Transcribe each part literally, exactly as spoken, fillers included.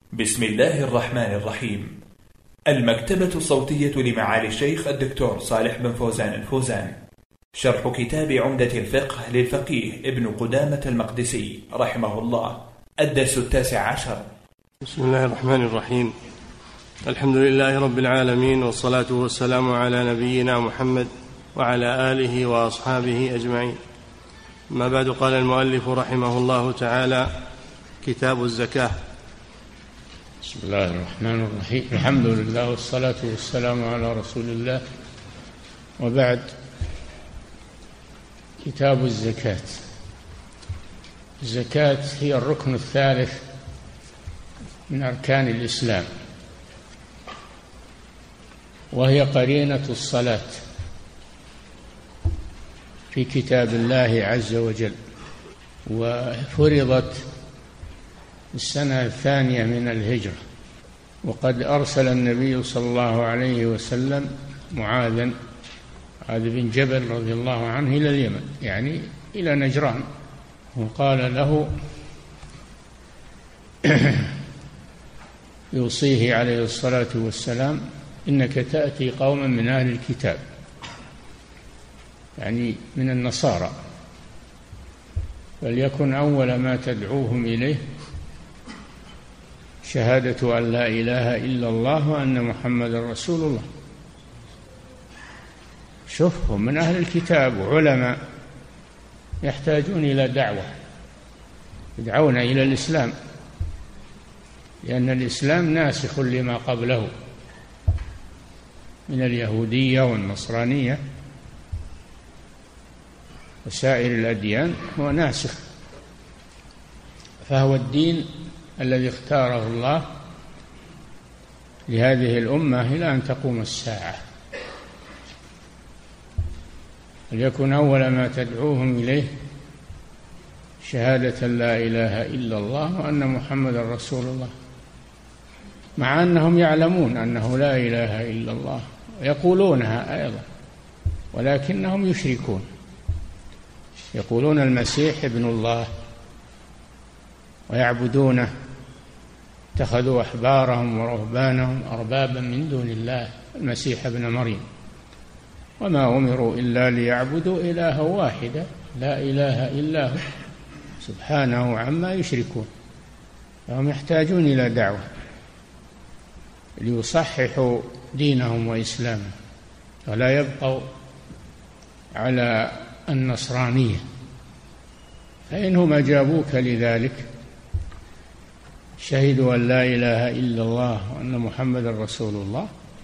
بسم الله الرحمن الرحيم. المكتبة الصوتية لمعالي الشيخ الدكتور صالح بن فوزان الفوزان. شرح كتاب عمدة الفقه للفقيه ابن قدامة المقدسي رحمه الله. الدرس التاسع عشر. بسم الله الرحمن الرحيم. الحمد لله رب العالمين، والصلاة والسلام على نبينا محمد وعلى آله وأصحابه أجمعين. ما بعد، قال المؤلف رحمه الله تعالى: كتاب الزكاة. بسم الله الرحمن الرحيم. الحمد لله والصلاة والسلام على رسول الله، وبعد. كتاب الزكاة. الزكاة هي الركن الثالث من أركان الإسلام، وهي قرينة الصلاة في كتاب الله عز وجل، وفرضت السنة الثانية من الهجرة، وقد أرسل النبي صلى الله عليه وسلم معاذا معاذ بن جبل رضي الله عنه إلى اليمن، يعني إلى نجران، وقال له يوصيه عليه الصلاة والسلام: إنك تأتي قوما من أهل الكتاب، يعني من النصارى، فليكن أول ما تدعوهم إليه شهادة أن لا إله إلا الله وأن محمد رسول الله. شوفهم من أهل الكتاب وعلماء يحتاجون إلى دعوة، يدعون إلى الإسلام، لأن الإسلام ناسخ لما قبله من اليهودية والنصرانية وسائر الأديان، هو ناسخ، فهو الدين الذي اختاره الله لهذه الأمة إلى أن تقوم الساعة. ليكن أول ما تدعوهم إليه شهادة لا إله إلا الله وأن محمد رسول الله، مع أنهم يعلمون أنه لا إله إلا الله ويقولونها أيضا، ولكنهم يشركون، يقولون المسيح ابن الله ويعبدونه، اتخذوا أحبارهم ورهبانهم أربابا من دون الله المسيح ابن مريم، وما أمروا إلا ليعبدوا إلها واحدا لا إله إلا هو سبحانه عما يشركون. فهم يحتاجون إلى دعوة ليصححوا دينهم وإسلامهم، ولا يبقوا على النصرانية. فإنهم أجابوك لذلك، شهدوا أن لا إله إلا الله وأن محمد رسول الله،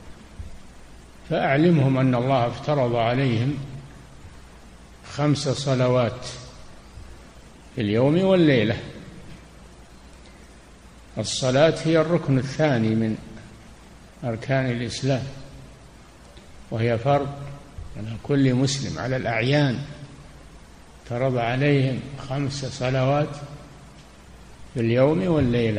فأعلمهم أن الله افترض عليهم خمس صلوات في اليوم والليلة. الصلاة هي الركن الثاني من أركان الإسلام، وهي فرض على كل مسلم، على الأعيان افترض عليهم خمس صلوات في اليوم والليلة،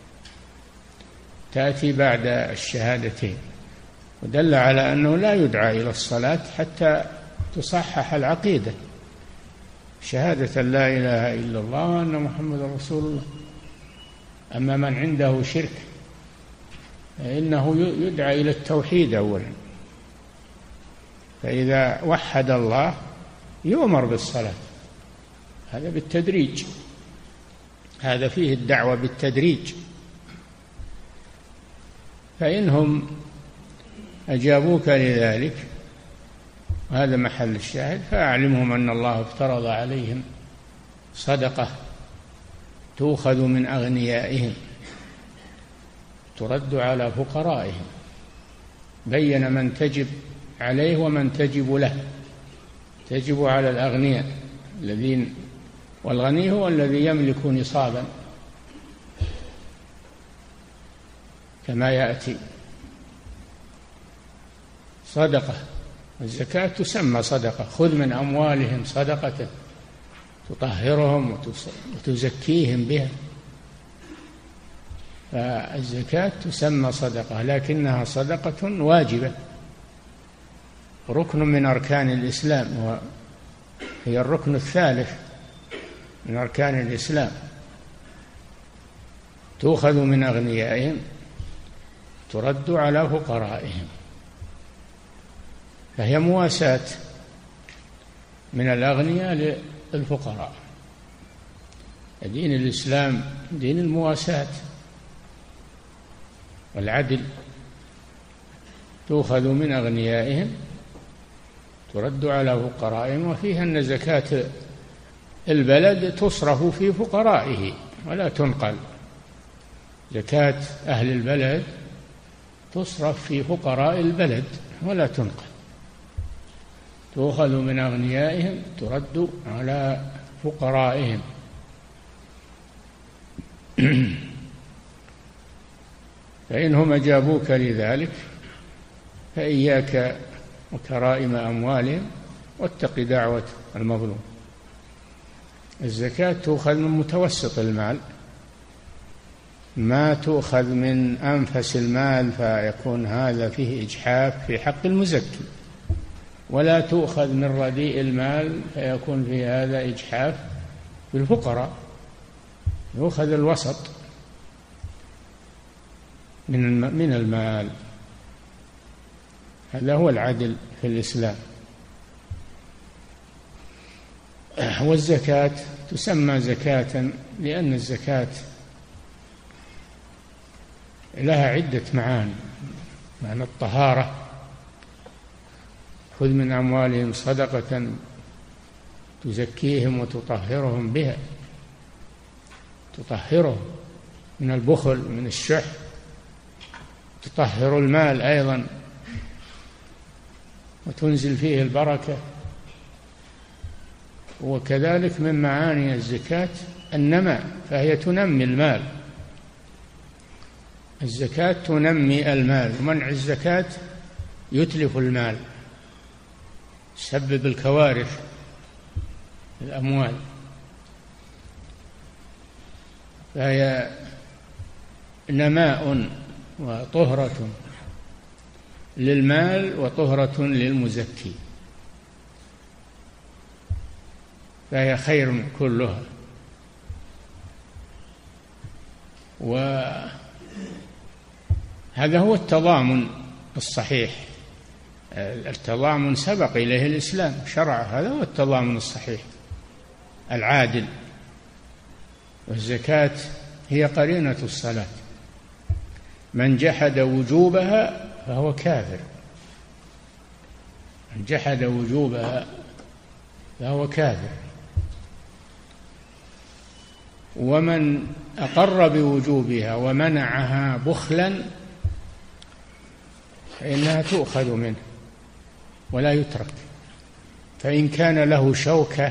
تأتي بعد الشهادتين، ودل على أنه لا يدعى إلى الصلاة حتى تصحح العقيدة، شهادة لا إله إلا الله وأن محمد رسول الله. أما من عنده شرك فإنه يدعى إلى التوحيد أولا، فإذا وحد الله يؤمر بالصلاة، هذا بالتدريج، هذا فيه الدعوة بالتدريج. فإنهم أجابوك لذلك، وهذا محل الشاهد، فأعلمهم أن الله افترض عليهم صدقة تؤخذ من أغنيائهم ترد على فقرائهم، بين من تجب عليه ومن تجب له. تجب على الأغنياء الذين، والغني هو الذي يملك نصابا كما يأتي. صدقة، الزكاة تسمى صدقة، خذ من أموالهم صدقة تطهرهم وتزكيهم بها، فالزكاة تسمى صدقة، لكنها صدقة واجبة، ركن من أركان الإسلام، وهي الركن الثالث من أركان الإسلام. تؤخذ من أغنيائهم ترد على فقرائهم، فهي مواساة من الأغنياء للفقراء. دين الإسلام دين المواساة والعدل، تؤخذ من أغنيائهم ترد على فقرائهم، وفيها أن زكاة البلد تصرف في فقرائه ولا تنقل. زكاة أهل البلد تصرف في فقراء البلد ولا تنقل، تؤخذ من أغنيائهم ترد على فقرائهم. فإنهم أجابوك لذلك فإياك وكرائم أموالهم واتق دعوة المظلوم. الزكاة تؤخذ من متوسط المال، ما تؤخذ من أنفس المال فيكون هذا فيه إجحاف في حق المزكي، ولا تؤخذ من رديء المال فيكون في هذا إجحاف في الفقراء. يؤخذ الوسط من من المال، هذا هو العدل في الإسلام. والزكاة تسمى زكاة لأن الزكاة لها عدة معاني. معنى الطهارة، خذ من أموالهم صدقة تزكيهم وتطهرهم بها، تطهرهم من البخل من الشح، تطهر المال أيضا وتنزل فيه البركة. وكذلك من معاني الزكاة النماء، فهي تنمي المال. الزكاة تنمي المال، ومنع الزكاة يتلف المال، يسبب الكوارث في الأموال. فهي نماء وطهرة للمال وطهرة للمزكي، فهي خير كلها. وهذا هو التضامن الصحيح. التضامن سبق إليه الإسلام شرع، هذا هو التضامن الصحيح العادل. والزكاة هي قرينة الصلاة، من جحد وجوبها فهو كافر، من جحد وجوبها فهو كافر. ومن أقر بوجوبها ومنعها بخلا فإنها تؤخذ منه ولا يترك. فإن كان له شوكة،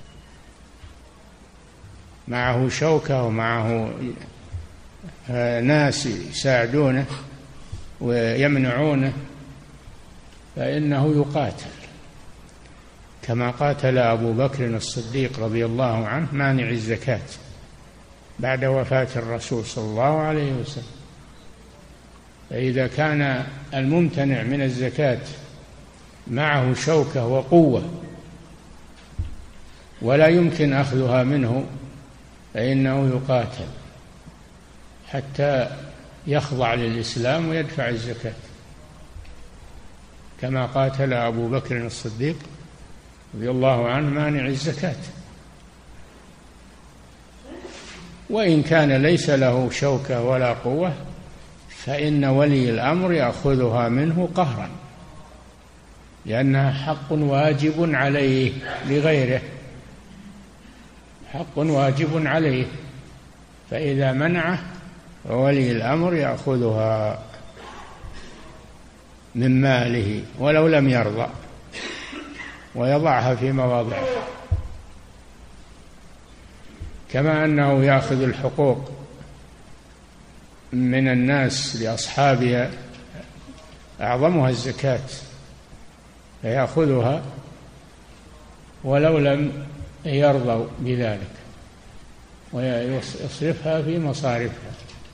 معه شوكة ومعه ناس يساعدونه ويمنعونه فإنه يقاتل، كما قاتل أبو بكر الصديق رضي الله عنه مانع الزكاة بعد وفاة الرسول صلى الله عليه وسلم. فإذا كان الممتنع من الزكاة معه شوكة وقوة ولا يمكن أخذها منه فإنه يقاتل حتى يخضع للإسلام ويدفع الزكاة، كما قاتل أبو بكر الصديق رضي الله عنه مانع الزكاة. وإن كان ليس له شوكة ولا قوة فإن ولي الأمر يأخذها منه قهرا، لأنها حق واجب عليه لغيره، حق واجب عليه. فإذا منعه فولي الأمر يأخذها من ماله ولو لم يرضى ويضعها في مواضعها، كما أنه يأخذ الحقوق من الناس لأصحابها أعظمها الزكاة، فيأخذها ولو لم يرضوا بذلك ويصرفها في مصارفها.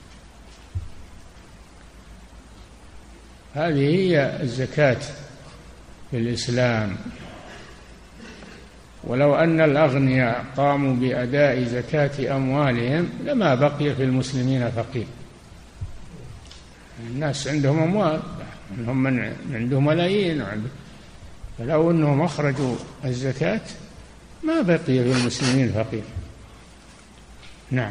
هذه هي الزكاة في الإسلام. ولو أن الأغنياء قاموا بأداء زكاة أموالهم لما بقي في المسلمين فقير. الناس عندهم أموال، هم من عندهم ملايين، فلو أنهم أخرجوا الزكاة ما بقي في المسلمين فقير. نعم.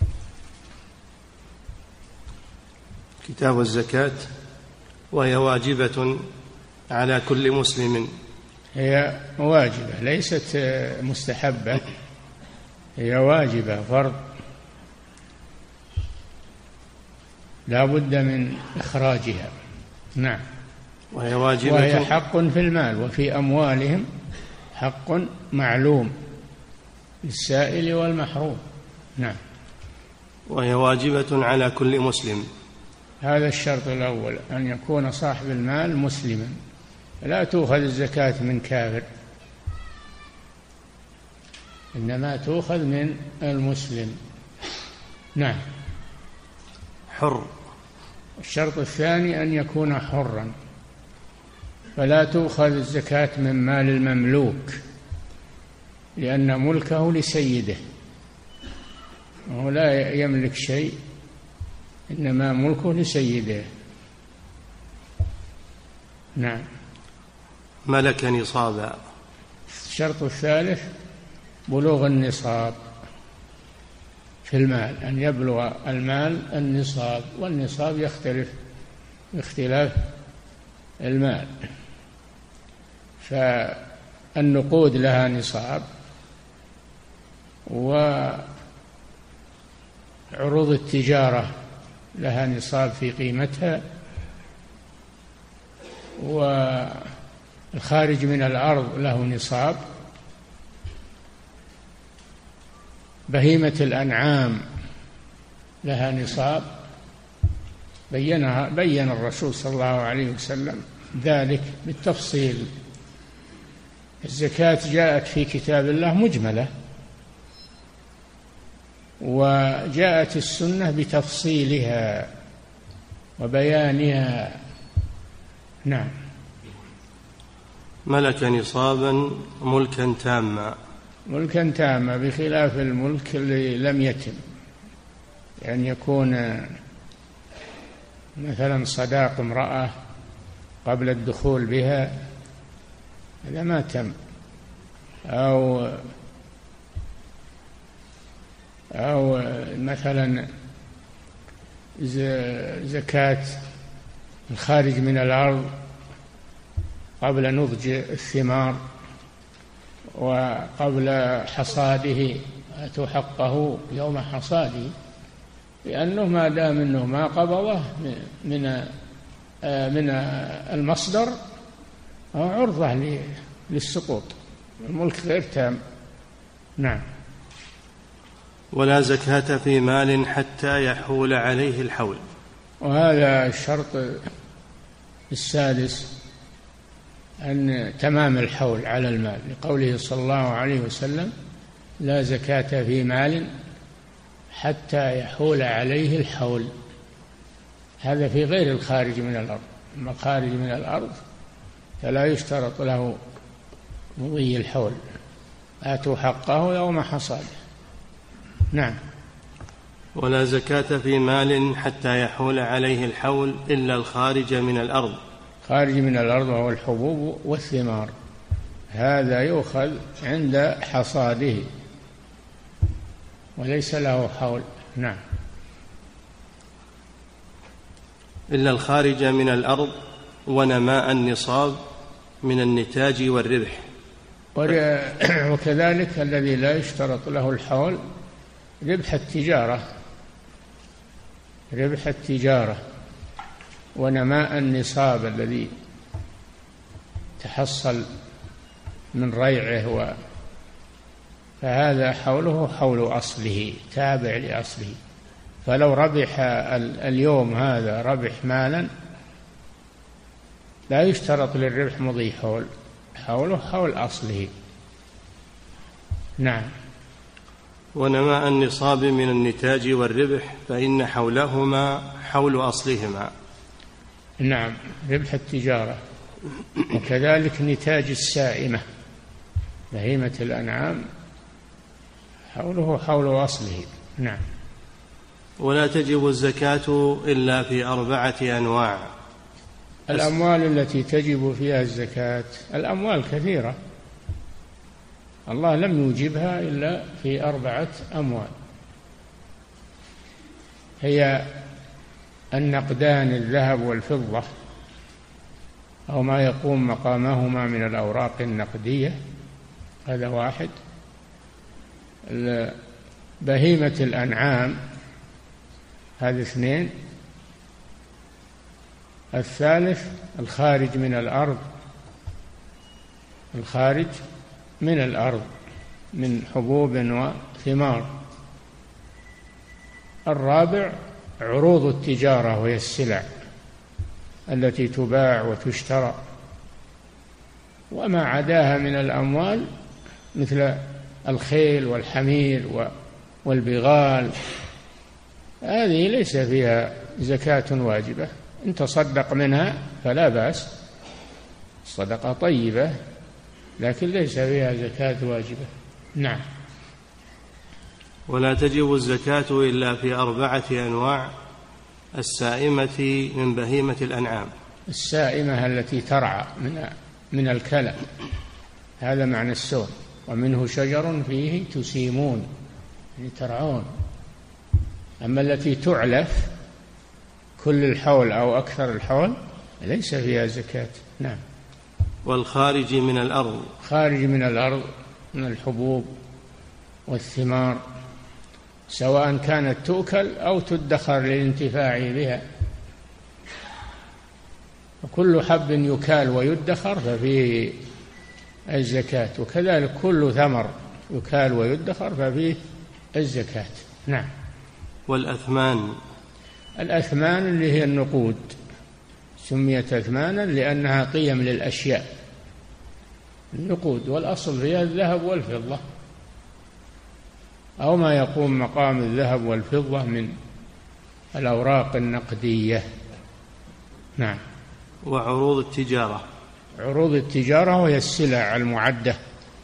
كتاب الزكاة، وهي واجبة على كل مسلم. هي واجبة ليست مستحبة، هي واجبة فرض لا بد من إخراجها. نعم. وهي واجبة، وهي حق في المال وفي أموالهم حق معلوم للسائل والمحروم. نعم. وهي واجبة على كل مسلم. هذا الشرط الأول، أن يكون صاحب المال مسلما، لا تؤخذ الزكاة من كافر، إنما تؤخذ من المسلم. نعم. حر. الشرط الثاني أن يكون حرا، فلا تؤخذ الزكاة من مال المملوك، لأن ملكه لسيده، وهو لا يملك شيء، إنما ملكه لسيده. نعم. ملك نصابا. الشرط الثالث بلوغ النصاب في المال، أن يبلغ المال النصاب، والنصاب يختلف باختلاف المال، فالنقود لها نصاب، وعروض التجارة لها نصاب في قيمتها، والخارج من الأرض له نصاب، بهيمة الأنعام لها نصاب، بينها بين الرسول صلى الله عليه وسلم ذلك بالتفصيل. الزكاة جاءت في كتاب الله مجملة، وجاءت السنة بتفصيلها وبيانها. نعم. ملك نصابا ملكا تاما. ملكا تاما بخلاف الملك اللي لم يتم، يعني يكون مثلا صداق امرأة قبل الدخول بها، هذا ما تم، أو أو مثلا زكاة الخارج من الأرض قبل نضج الثمار وقبل حصاده، آتوا حقه يوم حصاده، لأنه ما دام أنه ما قبضه من من المصدر أو عرضة للسقوط، الملك غير تام. نعم. ولا زكاة في مال حتى يحول عليه الحول. وهذا الشرط السادس، أن تمام الحول على المال، لقوله صلى الله عليه وسلم: لا زكاة في مال حتى يحول عليه الحول. هذا في غير الخارج من الأرض، أما الخارج من الأرض فلا يشترط له مضي الحول، آتوا حقه يوم حصاده. نعم. ولا زكاة في مال حتى يحول عليه الحول إلا الخارج من الأرض. خارج من الأرض وهو الحبوب والثمار، هذا يؤخذ عند حصاده وليس له حول. نعم. إلا الخارج من الأرض ونماء النصاب من النتاج والربح. وكذلك الذي لا يشترط له الحول ربح التجارة، ربح التجارة ونماء النصاب الذي تحصل من ريعه، و فهذا حوله حول أصله، تابع لأصله. فلو ربح اليوم هذا ربح مالا لا يشترط للربح مضي حول، حوله حول أصله. نعم. ونماء النصاب من النتاج والربح فإن حولهما حول أصلهما. نعم، ربح التجارة، وكذلك نتاج السائمة بهيمة الأنعام حوله حول أصله. نعم. ولا تجب الزكاة إلا في أربعة أنواع. الأموال التي تجب فيها الزكاة الأموال كثيرة، الله لم يوجبها إلا في أربعة أموال، هي النقدان الذهب والفضة أو ما يقوم مقامهما من الأوراق النقدية، هذا واحد. بهيمة الأنعام هذا اثنين. الثالث الخارج من الأرض، الخارج من الأرض من حبوب وثمار. الرابع عروض التجارة وهي السلع التي تباع وتشترى، وما عداها من الأموال مثل الخيل والحمير والبغال، هذه ليس فيها زكاة واجبة، إن تصدق منها فلا بأس، الصدقة طيبة لكن ليس فيها زكاة واجبة. نعم. ولا تجب الزكاة إلا في أربعة أنواع: السائمة من بهيمة الأنعام. السائمة التي ترعى من من الكلى، هذا معنى السوم. ومنه شجر فيه تسيمون، يعني ترعون. أما التي تعلف كل الحول أو أكثر الحول ليس فيها زكاة. نعم. والخارج من الأرض. خارج من الأرض من الحبوب والثمار، سواء كانت تؤكل أو تدخر للانتفاع بها، وكل حب يكال ويدخر ففيه الزكاة، وكذلك كل ثمر يكال ويدخر ففيه الزكاة. نعم. والأثمان. الأثمان اللي هي النقود، سميت أثمانا لأنها قيم للأشياء، النقود، والأصل فيها الذهب والفضة أو ما يقوم مقام الذهب والفضة من الأوراق النقدية. نعم. وعروض التجارة. عروض التجارة وهي السلع المعدة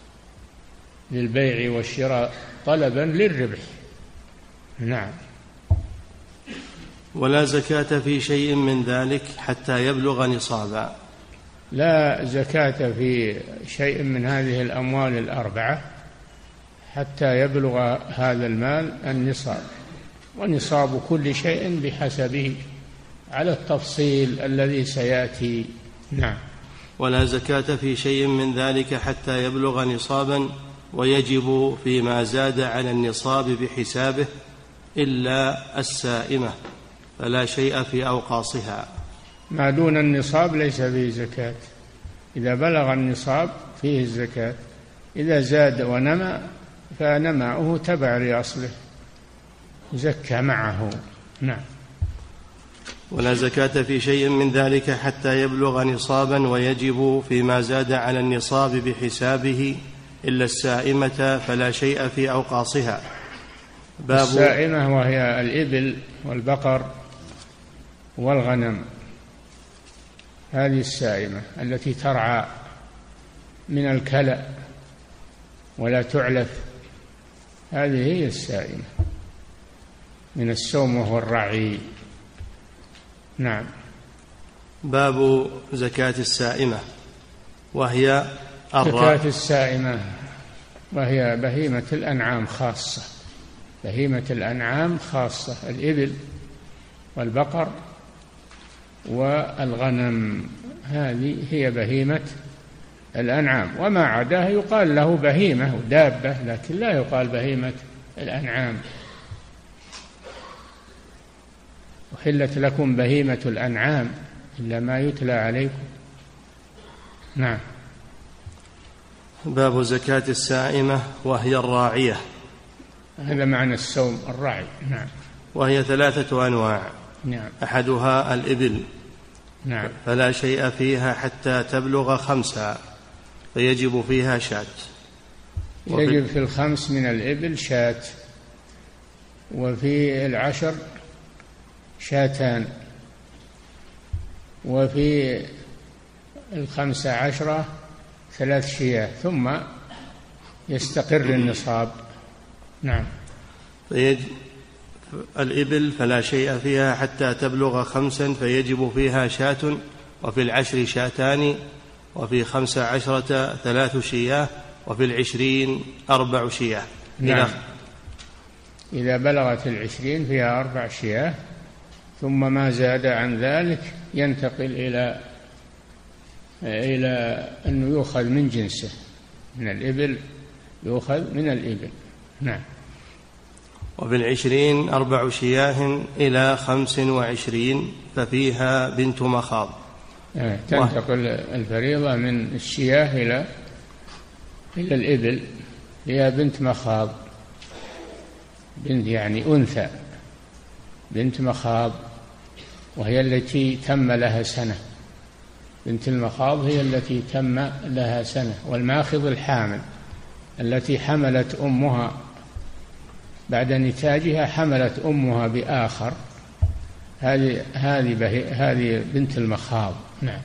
للبيع والشراء طلبا للربح. نعم. ولا زكاة في شيء من ذلك حتى يبلغ نصابا. لا زكاة في شيء من هذه الأموال الأربعة حتى يبلغ هذا المال النصاب، ونصاب كل شيء بحسبه على التفصيل الذي سيأتي. نعم. ولا زكاة في شيء من ذلك حتى يبلغ نصابا، ويجب فيما زاد على النصاب بحسابه إلا السائمة، فلا شيء في أوقاصها. ما دون النصاب ليس فيه زكاة، إذا بلغ النصاب فيه الزكاة، إذا زاد ونمى فنماؤه تبع لأصله زكى معه. نعم. ولا زكاة في شيء من ذلك حتى يبلغ نصابا، ويجب فيما زاد على النصاب بحسابه إلا السائمة، فلا شيء في أوقاصها. باب السائمة وهي الإبل والبقر والغنم، هذه السائمة التي ترعى من الكلأ ولا تعلف، هذه هي السائمة من السوم وهو الرعي. نعم. باب زكاة السائمة وهي زكاة السائمة وهي بهيمة الأنعام خاصة، بهيمة الأنعام خاصة، الإبل والبقر والغنم، هذه هي بهيمة الأنعام، وما عداها يقال له بهيمة ودابة، لكن لا يقال بهيمة الأنعام. أحلت لكم بهيمة الأنعام إلا ما يتلى عليكم. نعم. باب زكاة السائمة وهي الراعية، هذا معنى السوم الرعي. نعم. وهي ثلاثة أنواع. نعم. أحدها الإبل. نعم. فلا شيء فيها حتى تبلغ خمسة، فيجب فيها شاة. يجب في الخمس من الإبل شاة، وفي العشر شاتان، وفي الخمسة عشرة ثلاث شياه، ثم يستقر النصاب. نعم. فيج... الإبل فلا شيء فيها حتى تبلغ خمسا فيجب فيها شاة، وفي العشر شاتان، وفي خمس عشرة ثلاث شياه، وفي العشرين أربع شياه. نعم. إذا بلغت العشرين فيها أربع شياه، ثم ما زاد عن ذلك ينتقل إلى إلى أنه يؤخذ من جنسه، من الإبل يؤخذ من الإبل. نعم. وفي العشرين أربع شياه إلى خمس وعشرين ففيها بنت مخاض. يعني تنتقل الفريضة من الشياه إلى إلى الإبل، هي بنت مخاض، بنت يعني أنثى، بنت مخاض، وهي التي تم لها سنة. بنت المخاض هي التي تم لها سنة، والماخض الحامل التي حملت أمها بعد نتاجها، حملت أمها بآخر، هذه هذه هذه بنت المخاض. نعم.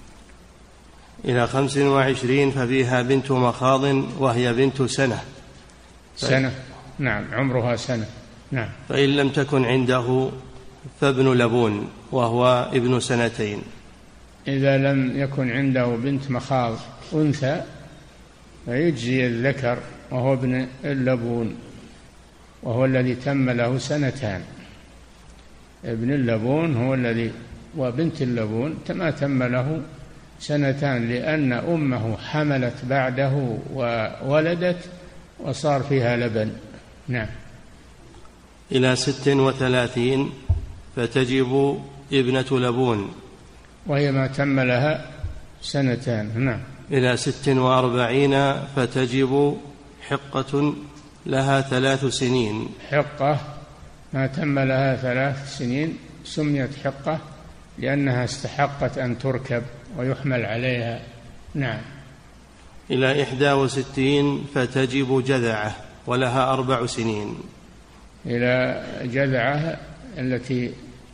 إلى خمس وعشرين ففيها بنت مخاض وهي بنت سنة. سنة. نعم، عمرها سنة. نعم. فإن لم تكن عنده فابن لبون وهو ابن سنتين. إذا لم يكن عنده بنت مخاض أنثى فيجزي الذكر وهو ابن اللبون، وهو الذي تم له سنتان. ابن اللبون هو الذي، وبنت اللبون ما تم له سنتان، لأن أمه حملت بعده وولدت وصار فيها لبن. نعم. إلى ست وثلاثين فتجب ابنة لبون، وهي ما تم لها سنتان. نعم. إلى ست وأربعين فتجب حقة لها ثلاث سنين. حقة ما تم لها ثلاث سنين سميت حقة لأنها استحقت أن تركب ويحمل عليها. نعم. إلى إحدى وستين فتجب جذعة ولها أربع سنين. إلى جذعة التي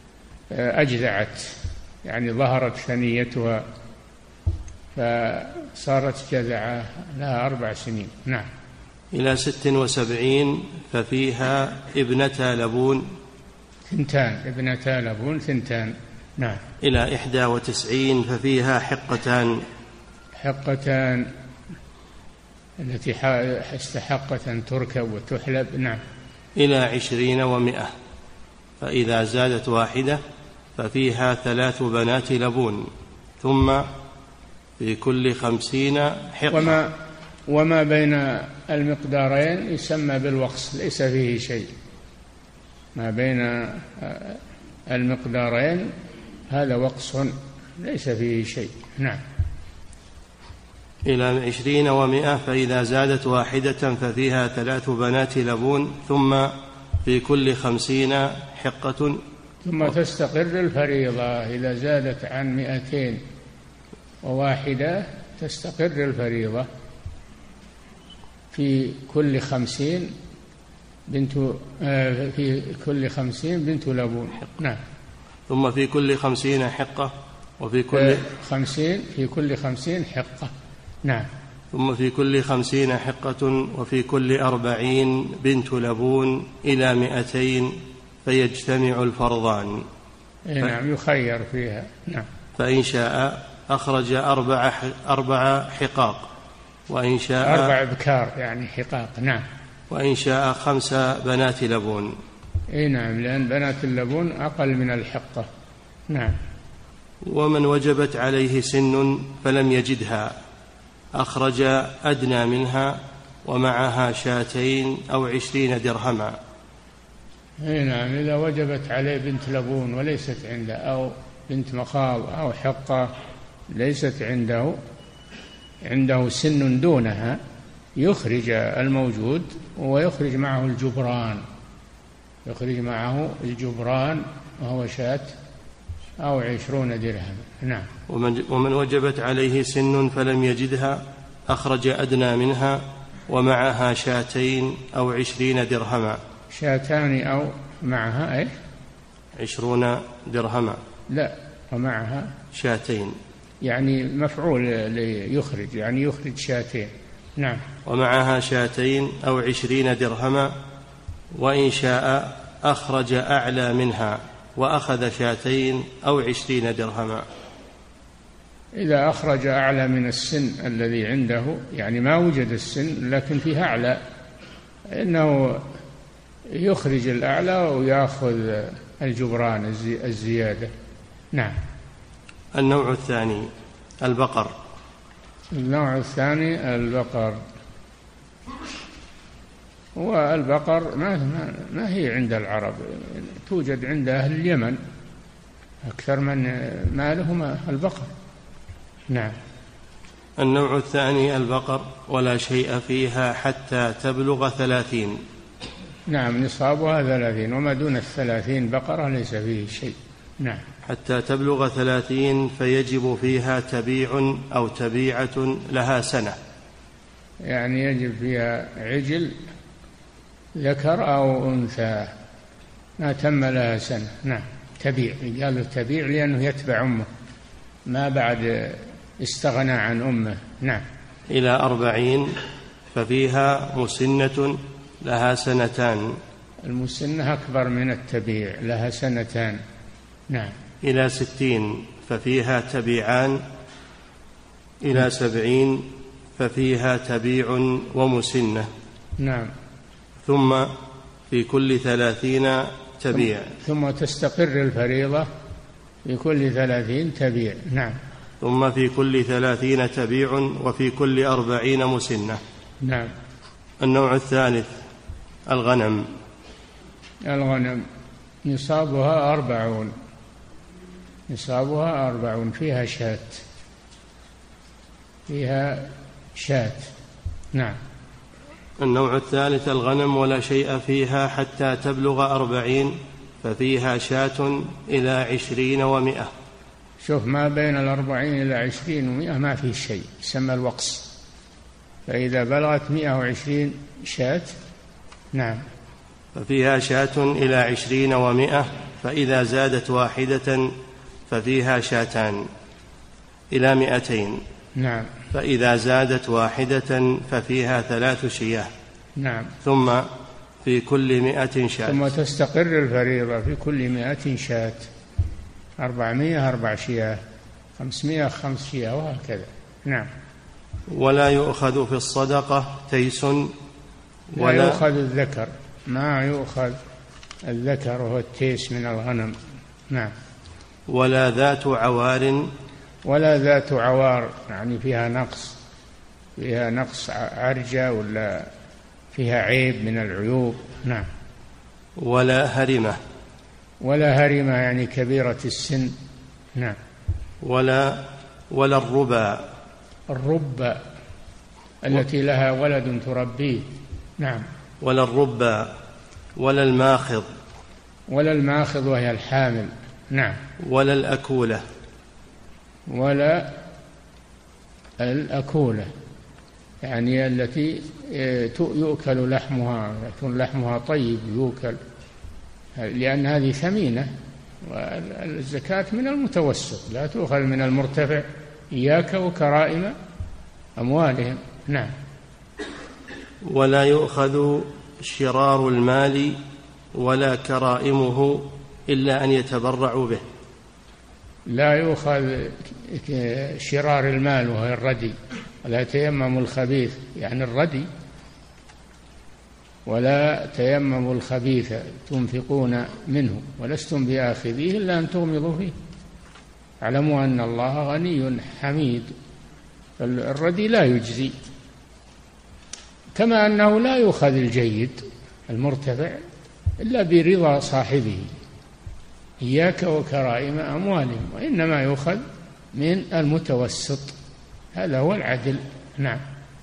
أجذعت، يعني ظهرت ثنيتها فصارت جذعة، لها أربع سنين. نعم. إلى ست وسبعين ففيها ابنتا لبون، ثنتان، ابنتا لبون ثنتان. نعم. إلى إحدى وتسعين ففيها حقتان. حقتان التي استحقت أن تركب وتحلب. نعم. إلى عشرين ومئة فإذا زادت واحدة ففيها ثلاث بنات لبون، ثم في كل خمسين حقة. وما, وما بين المقدارين يسمى بالوقص، ليس فيه شيء. ما بين المقدارين هذا وقص ليس فيه شيء. نعم. إلى عشرين ومئة فإذا زادت واحدة ففيها ثلاث بنات لبون، ثم في كل خمسين حقة. ثم تستقر الفريضة إذا زادت عن مئتين وواحدة، تستقر الفريضة في كل خمسين بنت في كل خمسين بنت لبون. نعم. ثم في كل خمسين حقة، وفي كل خمسين في كل خمسين حقة. نعم. ثم في كل خمسين حقة، وفي كل أربعين بنت لبون إلى مئتين فيجتمع الفرضان. نعم. يخير فيها. نعم. فإن شاء أخرج أربع أربع حقاق، وإن شاء أربع بكار يعني حقاق. نعم. وإن شاء خمس بنات لبون. أي نعم، لأن بنات اللبون أقل من الحقة. نعم. ومن وجبت عليه سن فلم يجدها أخرج أدنى منها ومعها شاتين أو عشرين درهما. أي نعم. إذا وجبت عليه بنت لبون وليست عنده، أو بنت مخاض أو حقة ليست عنده، عنده سن دونها، يخرج الموجود ويخرج معه الجبران، يخرج معه الجبران وهو شاة أو عشرون درهم. نعم. ومن وجبت عليه سن فلم يجدها أخرج أدنى منها ومعها شاتين أو عشرين درهما. شاتان أو معها أي عشرون درهما. لا، ومعها شاتين، يعني مفعول ليخرج، يعني يخرج شاتين. نعم. ومعها شاتين أو عشرين درهما، وإن شاء أخرج أعلى منها وأخذ شاتين أو عشرين درهما. إذا أخرج أعلى من السن الذي عنده، يعني ما وجد السن لكن فيه أعلى، إنه يخرج الأعلى ويأخذ الجبران الزيادة. نعم. النوع الثاني البقر. النوع الثاني البقر. والبقر ما, ما هي عند العرب، توجد عند أهل اليمن أكثر من مالهم البقر. نعم. النوع الثاني البقر، ولا شيء فيها حتى تبلغ ثلاثين. نعم، نصابها ثلاثين، وما دون الثلاثين بقرة ليس فيه شيء. نعم. حتى تبلغ ثلاثين فيجب فيها تبيع أو تبيعة لها سنة، يعني يجب فيها عجل ذكر أو أنثى ما تم لها سنة. نعم. تبيع، قالوا تبيع لأنه يتبع أمه، ما بعد استغنى عن أمه. نعم. إلى أربعين ففيها مسنة لها سنتان. المسنة أكبر من التبيع، لها سنتان. نعم. إلى ستين ففيها تبيعان. إلى سبعين ففيها تبيع ومسنة. نعم. ثم في كل ثلاثين تبيع. ثم تستقر الفريضة في كل ثلاثين تبيع. نعم. ثم في كل ثلاثين تبيع وفي كل أربعين مسنة. نعم. النوع الثالث الغنم. الغنم نصابها أربعون، نصابها أربعون، فيها شاة، فيها شاة. نعم. النوع الثالث الغنم، ولا شيء فيها حتى تبلغ أربعين ففيها شاة إلى عشرين ومئة. شوف، ما بين الأربعين إلى عشرين ومئة ما فيه شيء، يسمى الوقص. فإذا بلغت مئة وعشرين شاة. نعم. ففيها شاة إلى عشرين ومئة، فإذا زادت واحدة ففيها شاتان إلى مئتين. نعم. فإذا زادت واحدة ففيها ثلاث شياه. نعم. ثم في كل مئة شاة. ثم تستقر الفريضة في كل مئة شاة، أربعمائة أربع شياه، خمسمائة خمس شياه، وهكذا. نعم. ولا يؤخذ في الصدقة تيس، ولا يؤخذ الذكر، ما يؤخذ الذكر وهو التيس من الغنم. نعم. ولا ذات عوار. ولا ذات عوار، يعني فيها نقص، فيها نقص عرجة ولا فيها عيب من العيوب. نعم. ولا هرمة. ولا هرمة يعني كبيرة السن. نعم. ولا ولا الربا. الربا التي لها ولد تربيه. نعم. ولا الربا. ولا الماخض. ولا الماخض وهي الحامل. نعم. ولا الأكولة. ولا الأكولة يعني التي يؤكل لحمها، يكون لحمها طيب يؤكل، لأن هذه ثمينة، والزكاة من المتوسط، لا تؤخذ من المرتفع. إياك وكرائم أموالهم. نعم. ولا يؤخذ شرار المال ولا كرائمه إلا أن يتبرعوا به. لا يؤخذ شرار المال وهي الردي، ولا تيمموا الخبيث يعني الردي، ولا تيمموا الخبيث تنفقون منه ولستم بآخذيه إلا أن تغمضوا فيه. اعلموا أن الله غني حميد. الردي لا يجزي، كما أنه لا يؤخذ الجيد المرتفع إلا برضا صاحبه. إياك وكرائم أموالهم، وإنما يؤخذ من المتوسط، هذا هو العدل. نعم.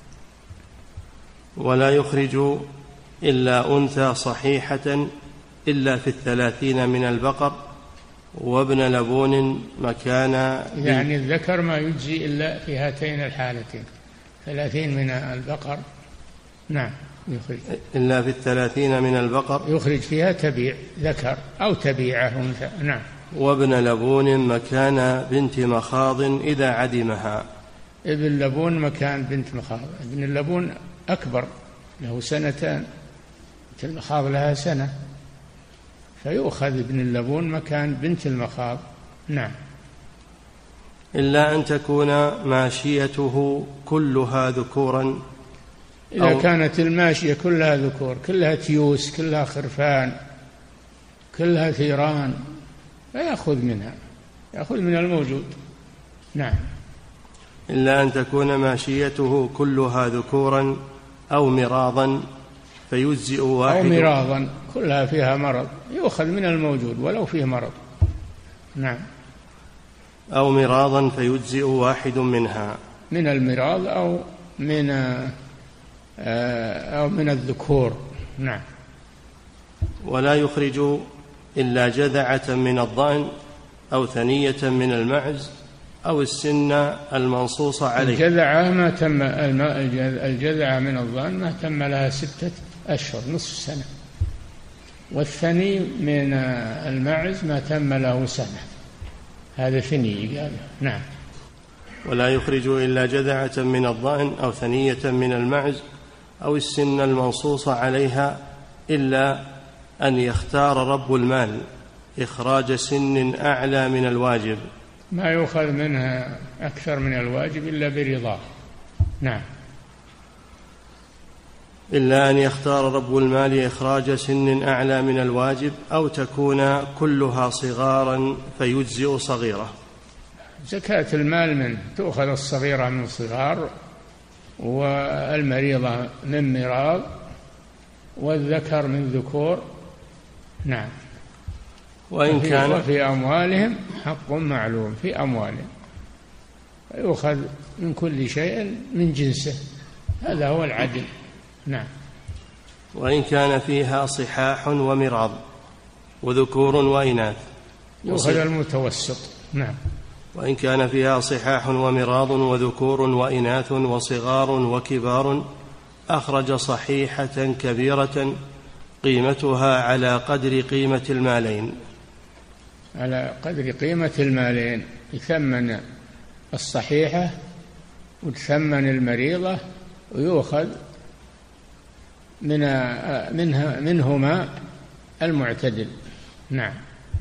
ولا يخرج إلا أنثى صحيحة إلا في الثلاثين من البقر وابن لبون مكان، يعني الذكر ما يجزي إلا في هاتين الحالتين، ثلاثين من البقر. نعم. يخرج إلا في الثلاثين من البقر، يخرج فيها تبيع ذكر أو تبيعه أنثى. نعم. وابن لبون مكان بنت مخاض إذا عدمها. ابن لبون مكان بنت مخاض. ابن اللبون أكبر، له سنتان، بنت المخاض لها سنة، فيؤخذ ابن اللبون مكان بنت المخاض. نعم. إلا أن تكون ماشيته كلها ذكورا، إذا كانت الماشية كلها ذكور، كلها تيوس، كلها خرفان، كلها ثيران، فيأخذ منها، يأخذ من الموجود. نعم. إلا أن تكون ماشيته كلها ذكورا أو مراضا فيجزئ واحد، أو مراضا كلها فيها مرض، يؤخذ من الموجود ولو فيه مرض. نعم. أو مراضا فيجزئ واحد منها، من المراض أو من أو من الذكور. نعم. ولا يخرج إلا جذعة من الضأن أو ثنية من المعز أو السن المنصوص عليه. الجذعة ما تم الجذعة من الضأن ما تم لها ستة أشهر، نصف سنة. والثني من المعز ما تم له سنة، هذا ثني قال. نعم. ولا يخرج إلا جذعة من الضأن أو ثنية من المعز أو السن المنصوص عليها، إلا أن يختار رب المال إخراج سن أعلى من الواجب. ما يؤخذ منها أكثر من الواجب إلا برضاه. نعم. إلا أن يختار رب المال إخراج سن أعلى من الواجب، أو تكون كلها صغارا فيجزئ صغيرة. زكاة المال منه تؤخذ الصغيرة من صغار، والمريضة من مراض، والذكر من ذكور. نعم. وإن كان وفي أموالهم حق معلوم، في أموالهم يؤخذ من كل شيء من جنسه، هذا هو العدل. نعم. وإن كان فيها صحاح ومراض وذكور وإناث يؤخذ المتوسط. نعم. وإن كان فيها صحاح ومراض وذكور وإناث وصغار وكبار، أخرج صحيحة كبيرة قيمتها على قدر قيمة المالين. على قدر قيمة المالين، يثمن الصحيحة وتثمن المريضة، ويؤخذ من منها منهما المعتدل. نعم.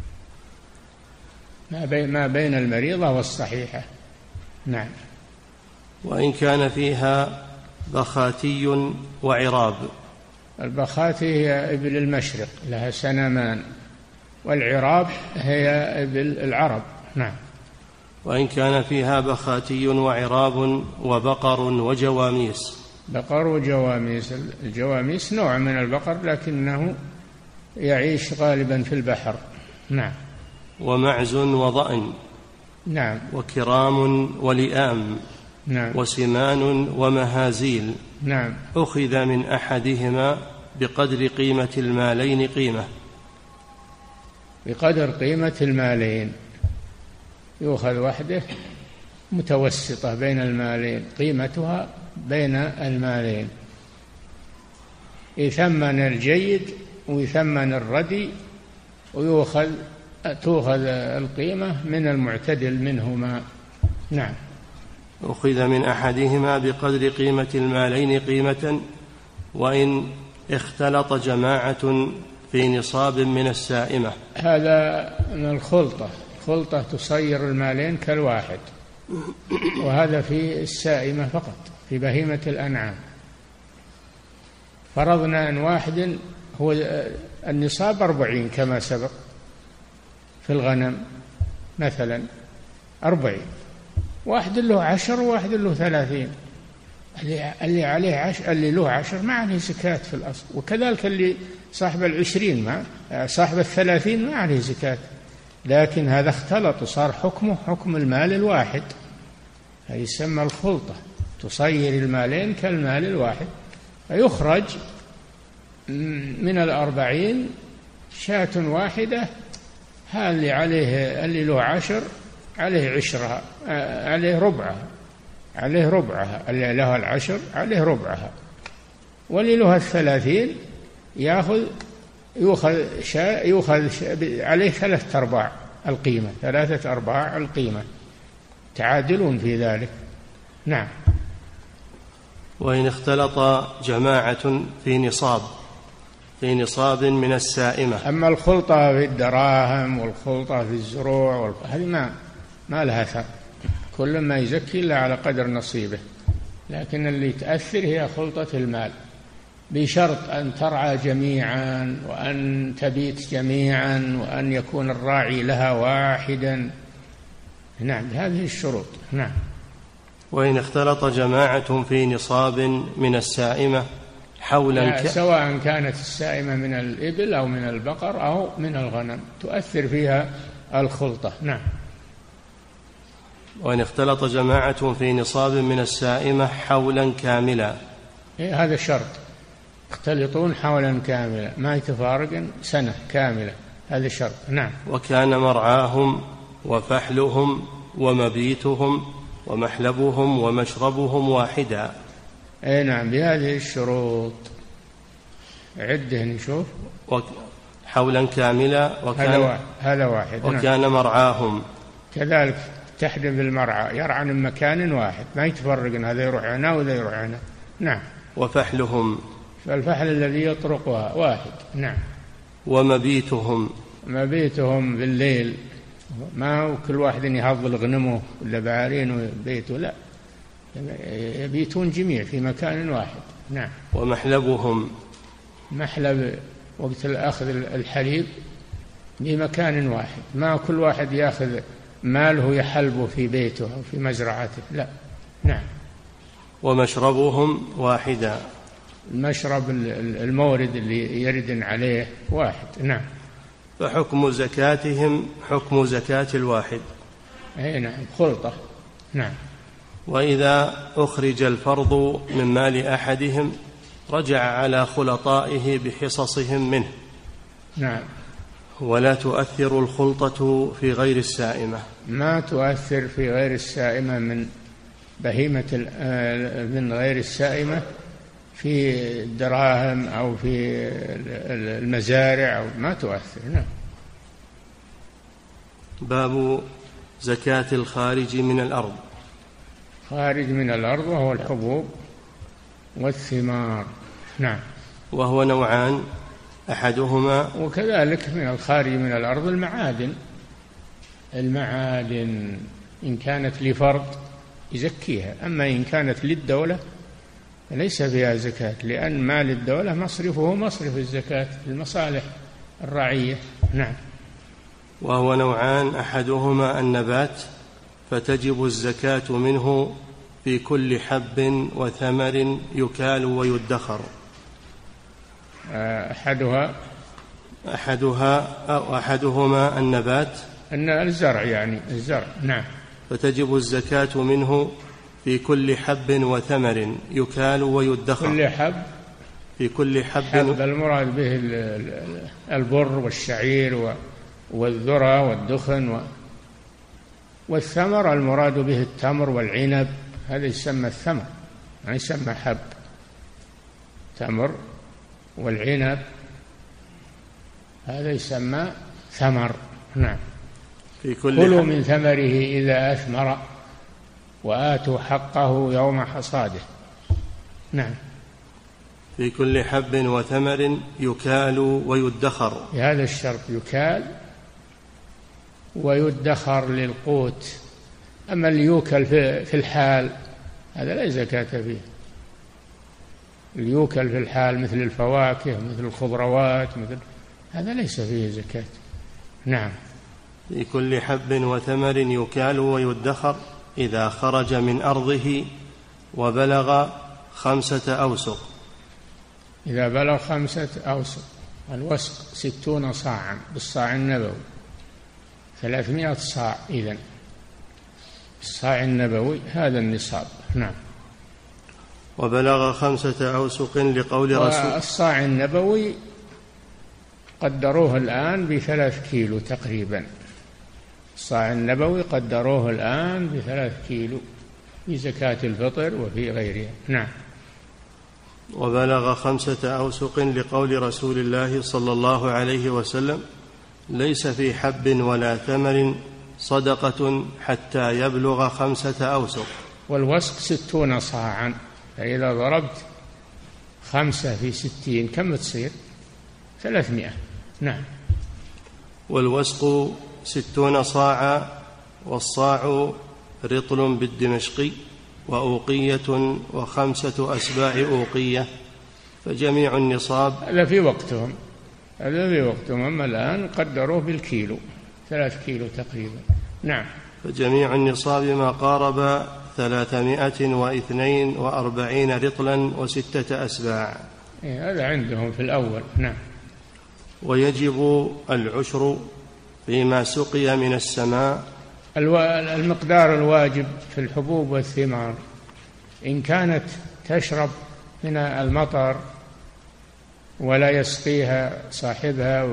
ما بين المريضة والصحيحة. نعم. وإن كان فيها بخاتي وعراب. البخاتي هي إبل المشرق لها سنمان، والعراب هي إبل العرب. نعم. وإن كان فيها بخاتي وعراب وبقر وجواميس. بقر وجواميس. الجواميس نوع من البقر لكنه يعيش غالبا في البحر. نعم. ومعز وضأن. نعم. وكرام ولئام. نعم. وسمان ومهازيل. نعم. أخذ من أحدهما بقدر قيمة المالين قيمة. بقدر قيمة المالين، يؤخذ وحده متوسطة بين المالين، قيمتها بين المالين، يثمن الجيد ويثمن الردي، ويؤخذ تؤخذ القيمة من المعتدل منهما. نعم. أخذ من أحدهما بقدر قيمة المالين قيمة، وإن اختلط جماعة في نصاب من السائمة. هذا من الخلطة، خلطة تصير المالين كالواحد، وهذا في السائمة فقط، في بهيمة الأنعام. فرضنا أن واحد هو النصاب أربعين كما سبق في الغنم مثلا، أربعين، واحد له عشر وواحد له ثلاثين، اللي عليه عشر اللي له عشر ما عليه زكاة في الأصل، وكذلك اللي صاحب العشرين ما صاحب الثلاثين ما عليه زكاة، لكن هذا اختلط وصار حكمه حكم المال الواحد، هذا يسمى الخلطة، تصير المالين كالمال الواحد. فيخرج من الأربعين شاة واحدة، هذا اللي عليه اللي له عشر عليه عشرها، عليه ربعها، عليه ربعها، اللي له العشر عليه ربعها، واللي له الثلاثين يأخذ يؤخذ شاء يؤخذ عليه ثلاثة أرباع القيمة، ثلاثة أرباع القيمة، تعادلون في ذلك. نعم. وإن اختلط جماعة في نصاب في نصاب من السائمة. أما الخلطة في الدراهم والخلطة في الزروع هذه ما ما لها أثر، كل ما يزكي إلا على قدر نصيبه، لكن اللي تأثر هي خلطة المال، بشرط أن ترعى جميعا، وأن تبيت جميعا، وأن يكون الراعي لها واحدا. نعم، هذه الشروط. نعم. وإن اختلط جماعة في نصاب من السائمة حول الك... سواء كانت السائمة من الإبل أو من البقر أو من الغنم تؤثر فيها الخلطة. نعم. وإن اختلط جماعة في نصاب من السائمة حولا كاملا. إيه هذا شرط، يختلطون حولا كاملا ما يتفارق سنة كاملة، هذا شرط. نعم. وكان مرعاهم وفحلهم ومبيتهم ومحلبهم ومشربهم واحدا. اي نعم، بهذه الشروط. عده نشوف. حولا كاملا. وكان هذا واحد, هذا واحد. وكان نعم. مرعاهم كذلك تحدث المرعى، يرعى من مكان واحد ما يتفرق، هذا يروح هنا وذا يروح هنا. نعم. وفحلهم، فالفحل الذي يطرقها واحد. نعم. ومبيتهم، مبيتهم بالليل، ما هو كل واحد يهضل غنمه ولا بعارينه بيته، لا، يبيتون جميع في مكان واحد. نعم. ومحلبهم، محلب وقت الأخذ الحليب بمكان واحد، ما كل واحد يأخذ ماله يحلبه في بيته أو في مزرعته، لا. نعم. ومشربهم واحدا، المشرب المورد اللي يرد عليه واحد. نعم. فحكم زكاتهم حكم زكاة الواحد. أي نعم، خلطة. نعم. وإذا أخرج الفرض من مال أحدهم رجع على خلطائه بحصصهم منه. نعم. ولا تؤثر الخلطة في غير السائمة. ما تؤثر في غير السائمة من بهيمة من غير السائمة في الدراهم أو في المزارع أو ما تؤثر. نعم. باب زكاة الخارج من الأرض. خارج من الأرض وهو الحبوب والثمار. نعم. وهو نوعان، أحدهما وكذلك من الخارج من الأرض المعادن. المعادن إن كانت لفرد يزكيها، أما إن كانت للدولة فليس فيها زكاة، لأن مال الدولة مصرفه مصرف الزكاة للمصالح الرعية. نعم. وهو نوعان، أحدهما النبات فتجب الزكاة منه في كل حب وثمر يكال ويدخر. أحدها أحدها أو أحدهما النبات، أن الزرع يعني الزرع. نعم. فتجب الزكاة منه في كل حب وثمر يكال ويدخر. كل حب، في كل حب, حب المراد به البر والشعير والذرة والدخن، والثمر المراد به التمر والعنب، هذا يسمى الثمر، يعني يسمى حب. تمر والعنب هذا يسمى ثمر. نعم. في كل كلوا من ثمره إذا أثمر وآتوا حقه يوم حصاده. نعم. في كل حب وثمر يكال ويدخر. بهذا الشرط، يكال ويدخر للقوت. أما اللي يوكل في الحال هذا لا زكاة فيه. اللي يوكل في الحال مثل الفواكه مثل الخضروات مثل هذا ليس فيه زكاة. نعم. في كل حب وثمر يكال ويدخر إذا خرج من أرضه وبلغ خمسة أوسق. إذا بلغ خمسة أوسق، الوسق ستون صاعا بالصاع النبوي، ثلاثمائة صاع. إذن الصاع النبوي هذا النصاب. نعم. وبلغ خمسة أوسق لقول رسول. الصاع النبوي قدروه الآن بثلاث كيلو تقريبا. الصاع النبوي قدروه الآن بثلاث كيلو في زكاة الفطر وفي غيرها. نعم. وبلغ خمسة أوسق لقول رسول الله صلى الله عليه وسلم: ليس في حب ولا ثمر صدقة حتى يبلغ خمسة أوسق. والوسق ستون صاعا، فإذا ضربت خمسة في ستين كم تصير؟ ثلاثمائة. نعم. والوسق ستون صاعا، والصاع رطل بالدمشقي، وأوقية وخمسة أسباع أوقية، فجميع النصاب. هذا في وقتهم، هذا في وقتهم، أما الآن قدروه بالكيلو، ثلاث كيلو تقريبا. نعم. فجميع النصاب ما قارب ثلاثمائة واثنين وأربعين رطلا وستة أسباع. إيه هذا عندهم في الأول. نعم. ويجب العشر فيما سقي من السماء. المقدار الواجب في الحبوب والثمار إن كانت تشرب من المطر ولا يسقيها صاحبها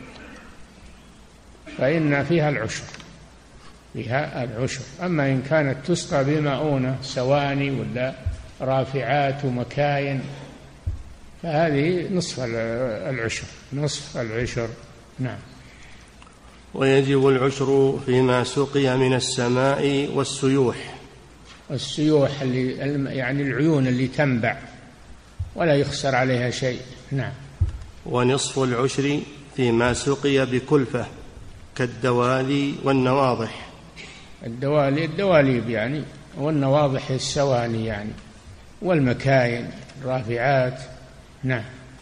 فإن فيها العشر، فيها العشر. أما إن كانت تسقى بمؤونة سواني ولا رافعات ومكاين فهذه نصف العشر، نصف العشر. نعم. ويجب العشر فيما سقي من السماء والسيوح. السيوح اللي يعني العيون اللي تنبع ولا يخسر عليها شيء. نعم. ونصف العشر فيما سقي بكلفة كالدوالي والنواضح. الدوالي الدواليب يعني، والنواضح السواني يعني، والمكاين الرافعات. نعم.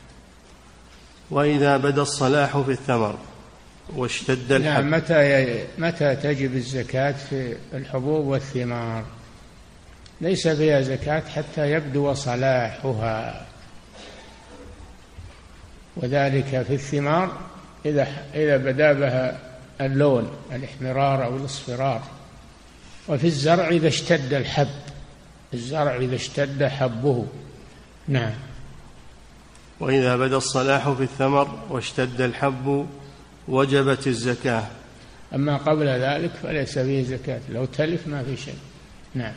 وإذا بدا الصلاح في الثمر واشتد الحب. نعم. متى متى تجب الزكاة في الحبوب والثمار؟ ليس فيها زكاة حتى يبدو صلاحها، وذلك في الثمار إذا إذا بدا بها اللون الاحمرار أو الاصفرار، وفي الزرع إذا اشتد الحب، الزرع إذا اشتد حبه. نعم. وإذا بدا الصلاح في الثمر واشتد الحب وجبت الزكاة. أما قبل ذلك فليس فيه زكاة، لو تلف ما في شيء. نعم.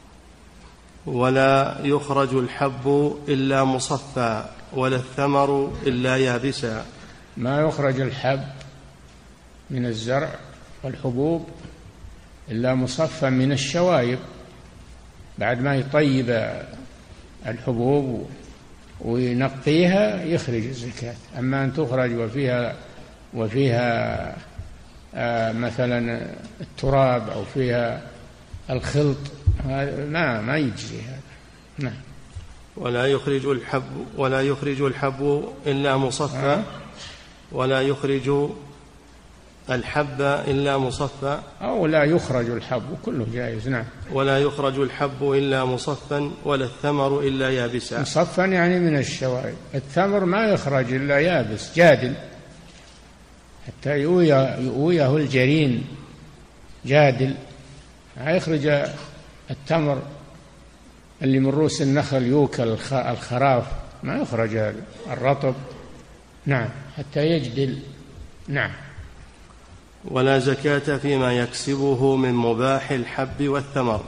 ولا يخرج الحب إلا مصفى ولا الثمر إلا يابسا. ما يخرج الحب من الزرع والحبوب إلا مصفى من الشوايب، بعد ما يطيب الحبوب وينقيها يخرج الزكاة. أما أن تخرج وفيها وفيها آه مثلا التراب أو فيها الخلط ما ما يجزي هذا. نعم. ولا يخرج الحب ولا يخرج الحب إلا مصفى ولا يخرج الحب إلا مصفى أو لا يخرج الحب، كله جائز. نعم. ولا يخرج الحب إلا مصفا ولا الثمر إلا يابسا. مصفا يعني من الشوائب. الثمر ما يخرج إلا يابس جادل حتى يؤويه الجرين، جادل. ما يخرج التمر اللي من رؤوس النخل يوكل الخراف، ما يخرج هذا الرطب. نعم. حتى يجدل. نعم. ولا زكاة فيما يكسبه من مباح الحب والثمر.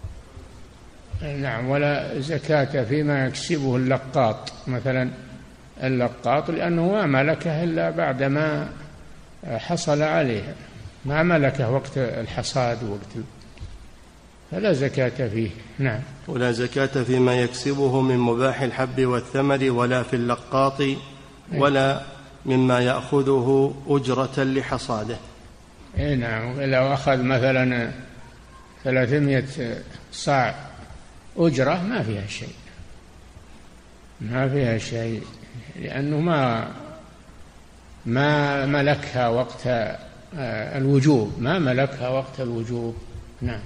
نعم. ولا زكاة فيما يكسبه اللقاط، مثلا اللقاط لأنه ما ملكه إلا بعدما حصل عليه، ما ملكه وقت الحصاد وقت، فلا زكاة فيه. نعم. ولا زكاة فيما يكسبه من مباح الحب والثمر ولا في اللقاط ولا مما يأخذه أجرة لحصاده. إيه نعم. لو أخذ مثلا ثلاثمائة صاع أجرة ما فيها شيء، ما فيها شيء، لأنه ما ما ملكها وقت الوجوب، ما ملكها وقت الوجوب. نعم.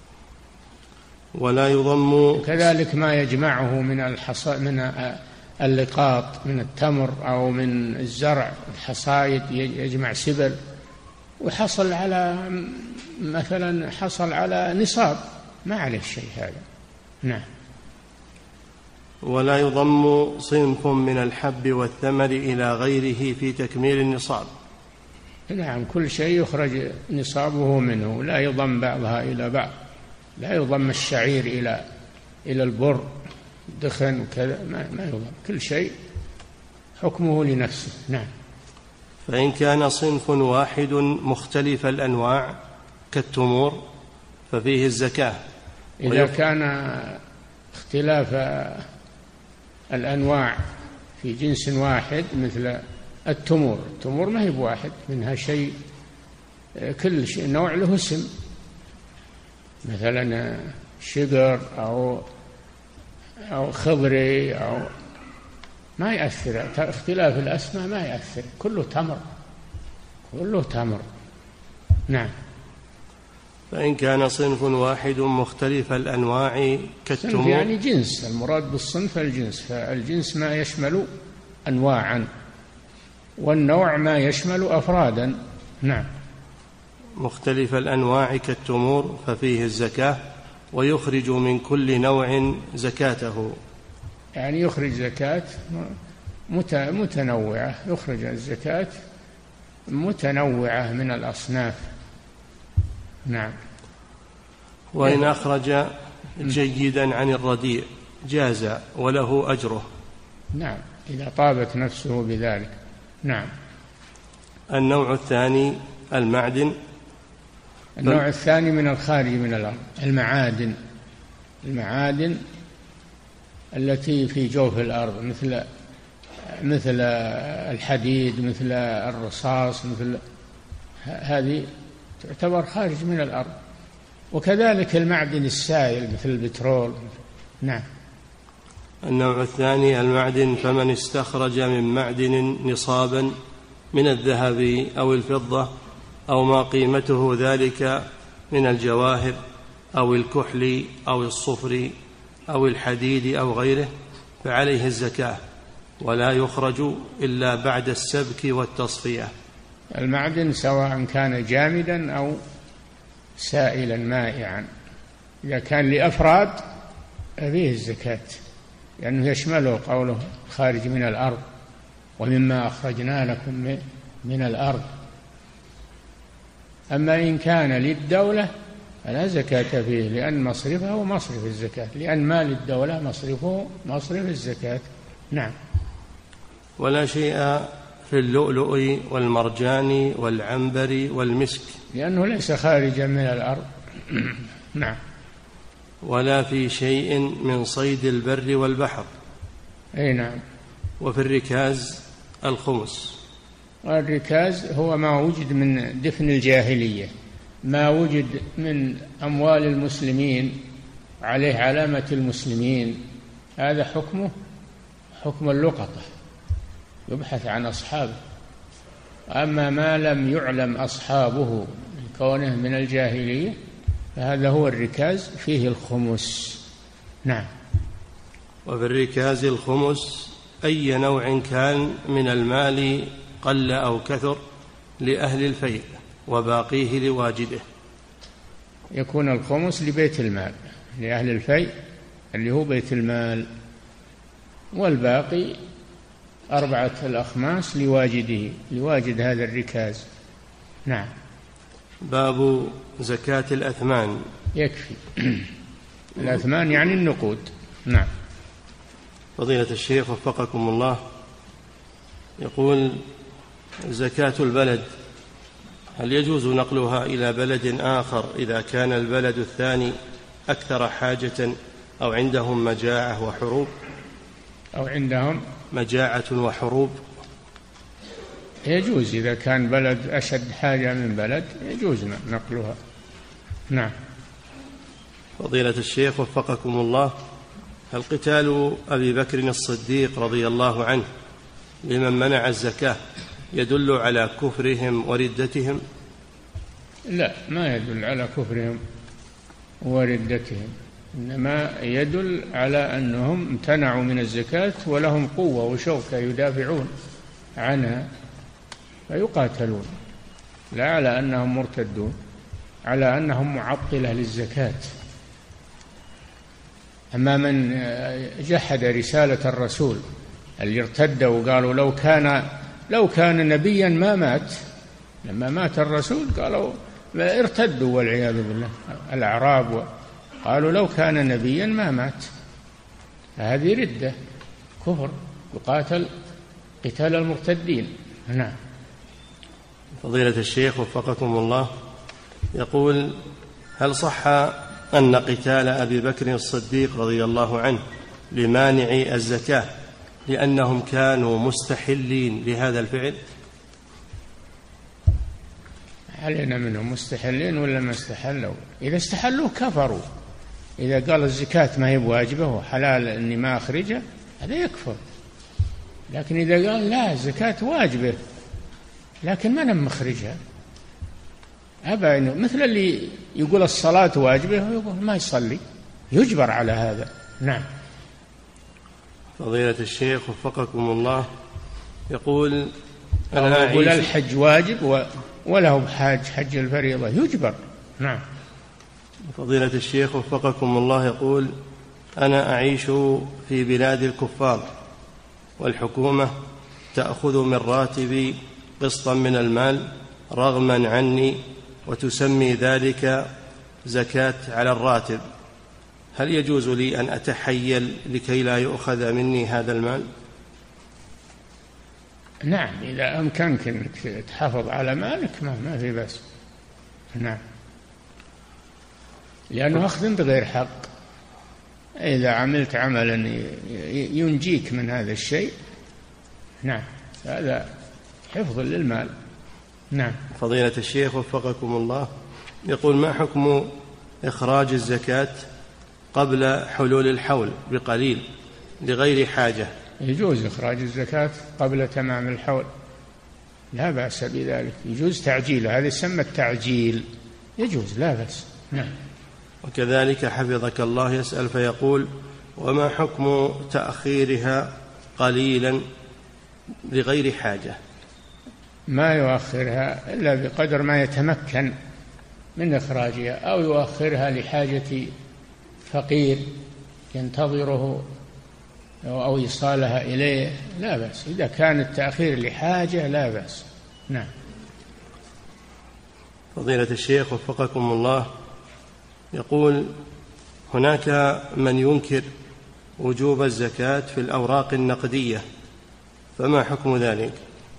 ولا يضم. كذلك ما يجمعه من الحصا من اللقاط من التمر أو من الزرع الحصايد، يجمع سبل وحصل على مثلا حصل على نصاب ما عليه شيء هذا. نعم. ولا يضم صنف من الحب والثمر إلى غيره في تكميل النصاب. نعم. كل شيء يخرج نصابه منه، لا يضم بعضها إلى بعض، لا يضم الشعير إلى إلى البر دخن وكذا، ما, ما يضم، كل شيء حكمه لنفسه. نعم. فإن كان صنف واحد مختلف الأنواع كالتمور ففيه الزكاة، إذا كان اختلاف الأنواع في جنس واحد مثل التمور، التمور ما هي بواحد، منها شيء كل شيء نوع له اسم، مثلا شجر أو أو خضري أو ما يأثر، اختلاف الأسماء ما يأثر، كله تمر كله تمر. نعم. فإن كان صنف واحد مختلف الأنواع كالتمور، يعني جنس، المراد بالصنف الجنس، فالجنس ما يشمل أنواعا والنوع ما يشمل أفرادا. نعم. مختلف الأنواع كالتمور ففيه الزكاة، ويخرج من كل نوع زكاته، يعني يخرج زكاة متنوعة، يخرج الزكاة متنوعة من الأصناف. نعم. وإن أخرج جيدا عن الرديء جاز وله أجره. نعم، إذا طابت نفسه بذلك. نعم. النوع الثاني المعدن. النوع الثاني من الخارج من الأرض، المعادن، المعادن التي في جوف الأرض، مثل مثل الحديد، مثل الرصاص، مثل هذه تعتبر خارج من الأرض، وكذلك المعدن السائل مثل البترول. نعم. النوع الثاني المعدن، فمن استخرج من معدن نصابا من الذهب أو الفضة أو ما قيمته ذلك من الجواهر أو الكحل أو الصفر أو الحديد أو غيره فعليه الزكاة، ولا يخرج إلا بعد السبك والتصفية. المعدن سواء كان جامدا أو سائلا مائعا، إذا كان لأفراد فيه الزكاة، لأنه يشمله قوله خارج من الأرض ومما أخرجنا لكم من الأرض. أما إن كان للدولة فلا زكاة فيه، لأن مصرفه هو مصرف الزكاة، لأن مال الدولة مصرفه مصرف الزكاة. نعم. ولا شيء في اللؤلؤ والمرجان والعنبر والمسك، لأنه ليس خارجا من الأرض. نعم. ولا في شيء من صيد البر والبحر. أي نعم. وفي الركاز الخمس. الركاز هو ما وجد من دفن الجاهلية، ما وجد من أموال المسلمين عليه علامة المسلمين، هذا حكمه حكم اللقطة، يبحث عن أصحابه. أما ما لم يعلم أصحابه كونه من الجاهلية فهذا هو الركاز، فيه الخمس. نعم. وفي الركاز الخمس أي نوع كان من المال قل أو كثر لأهل الفيء وباقيه لواجده. يكون الخمس لبيت المال، لأهل الفيء اللي هو بيت المال، والباقي أربعة الأخماس لواجده، لواجد هذا الركاز. نعم. باب زكاة الأثمان. يكفي. الأثمان يعني النقود. نعم. فضيلة الشيخ وفقكم الله، يقول زكاة البلد، هل يجوز نقلها إلى بلد آخر إذا كان البلد الثاني أكثر حاجة أو عندهم مجاعة وحروب؟ أو عندهم مجاعة وحروب. يجوز إذا كان بلد أشد حاجة من بلد، يجوز نقلها. نعم. فضيلة الشيخ وفقكم الله، هل قتال أبي بكر الصديق رضي الله عنه لمن منع الزكاة يدل على كفرهم وردتهم؟ لا، ما يدل على كفرهم وردتهم، إنما يدل على أنهم امتنعوا من الزكاة ولهم قوة وشوكة يدافعون عنها فيقاتلون، لا على أنهم مرتدون، على أنهم معطلة للزكاة. أما من جحد رسالة الرسول اللي ارتدوا وقالوا لو كان لو كان نبيا ما مات، لما مات الرسول قالوا ارتدوا والعياذ بالله الأعراب، قالوا لو كان نبيا ما مات، هذه ردة كفر، يقاتل قتال المرتدين. نعم. فضيلة الشيخ وفقكم الله، يقول هل صح أن قتال أبي بكر الصديق رضي الله عنه لمانعي الزكاة لأنهم كانوا مستحلين لهذا الفعل؟ علينا منهم مستحلين ولا ما استحلوا؟ إذا استحلوا كفروا. إذا قال الزكاة ما هي بواجبة وحلال أني ما أخرجها هذا يكفر. لكن إذا قال لا الزكاة واجبة لكن ما أنا مخرجها أبا، إنه مثل اللي يقول الصلاة واجبة ويقول ما يصلي يجبر على هذا. نعم. فضيلة الشيخ وفقكم الله يقول أنا يقول الحج واجب وله بحاج حج الفريضة يجبر. نعم. فضيلة الشيخ وفقكم الله يقول أنا أعيش في بلاد الكفار والحكومة تأخذ من راتبي قسطا من المال رغما عني وتسمي ذلك زكاة على الراتب، هل يجوز لي أن أتحيل لكي لا يؤخذ مني هذا المال؟ نعم، إذا أمكنك أنك تحافظ على مالك ما, ما في بأس. نعم، لأنه أخذ بغير حق. إذا عملت عملا ينجيك من هذا الشيء نعم هذا حفظ للمال. نعم. فضيلة الشيخ وفقكم الله يقول ما حكم إخراج الزكاة قبل حلول الحول بقليل لغير حاجة؟ يجوز إخراج الزكاة قبل تمام الحول، لا بأس بذلك، يجوز تعجيله، هذا يسمى التعجيل، يجوز لا بأس. نعم. وكذلك حفظك الله يسأل فيقول وما حكم تأخيرها قليلا لغير حاجة؟ ما يؤخرها إلا بقدر ما يتمكن من إخراجها، أو يؤخرها لحاجة فقير ينتظره أو إيصالها إليه لا بأس. إذا كان التأخير لحاجة لا بأس. نعم. فضيلة الشيخ وفقكم الله يقول هناك من ينكر وجوب الزكاة في الأوراق النقدية، فما حكم ذلك؟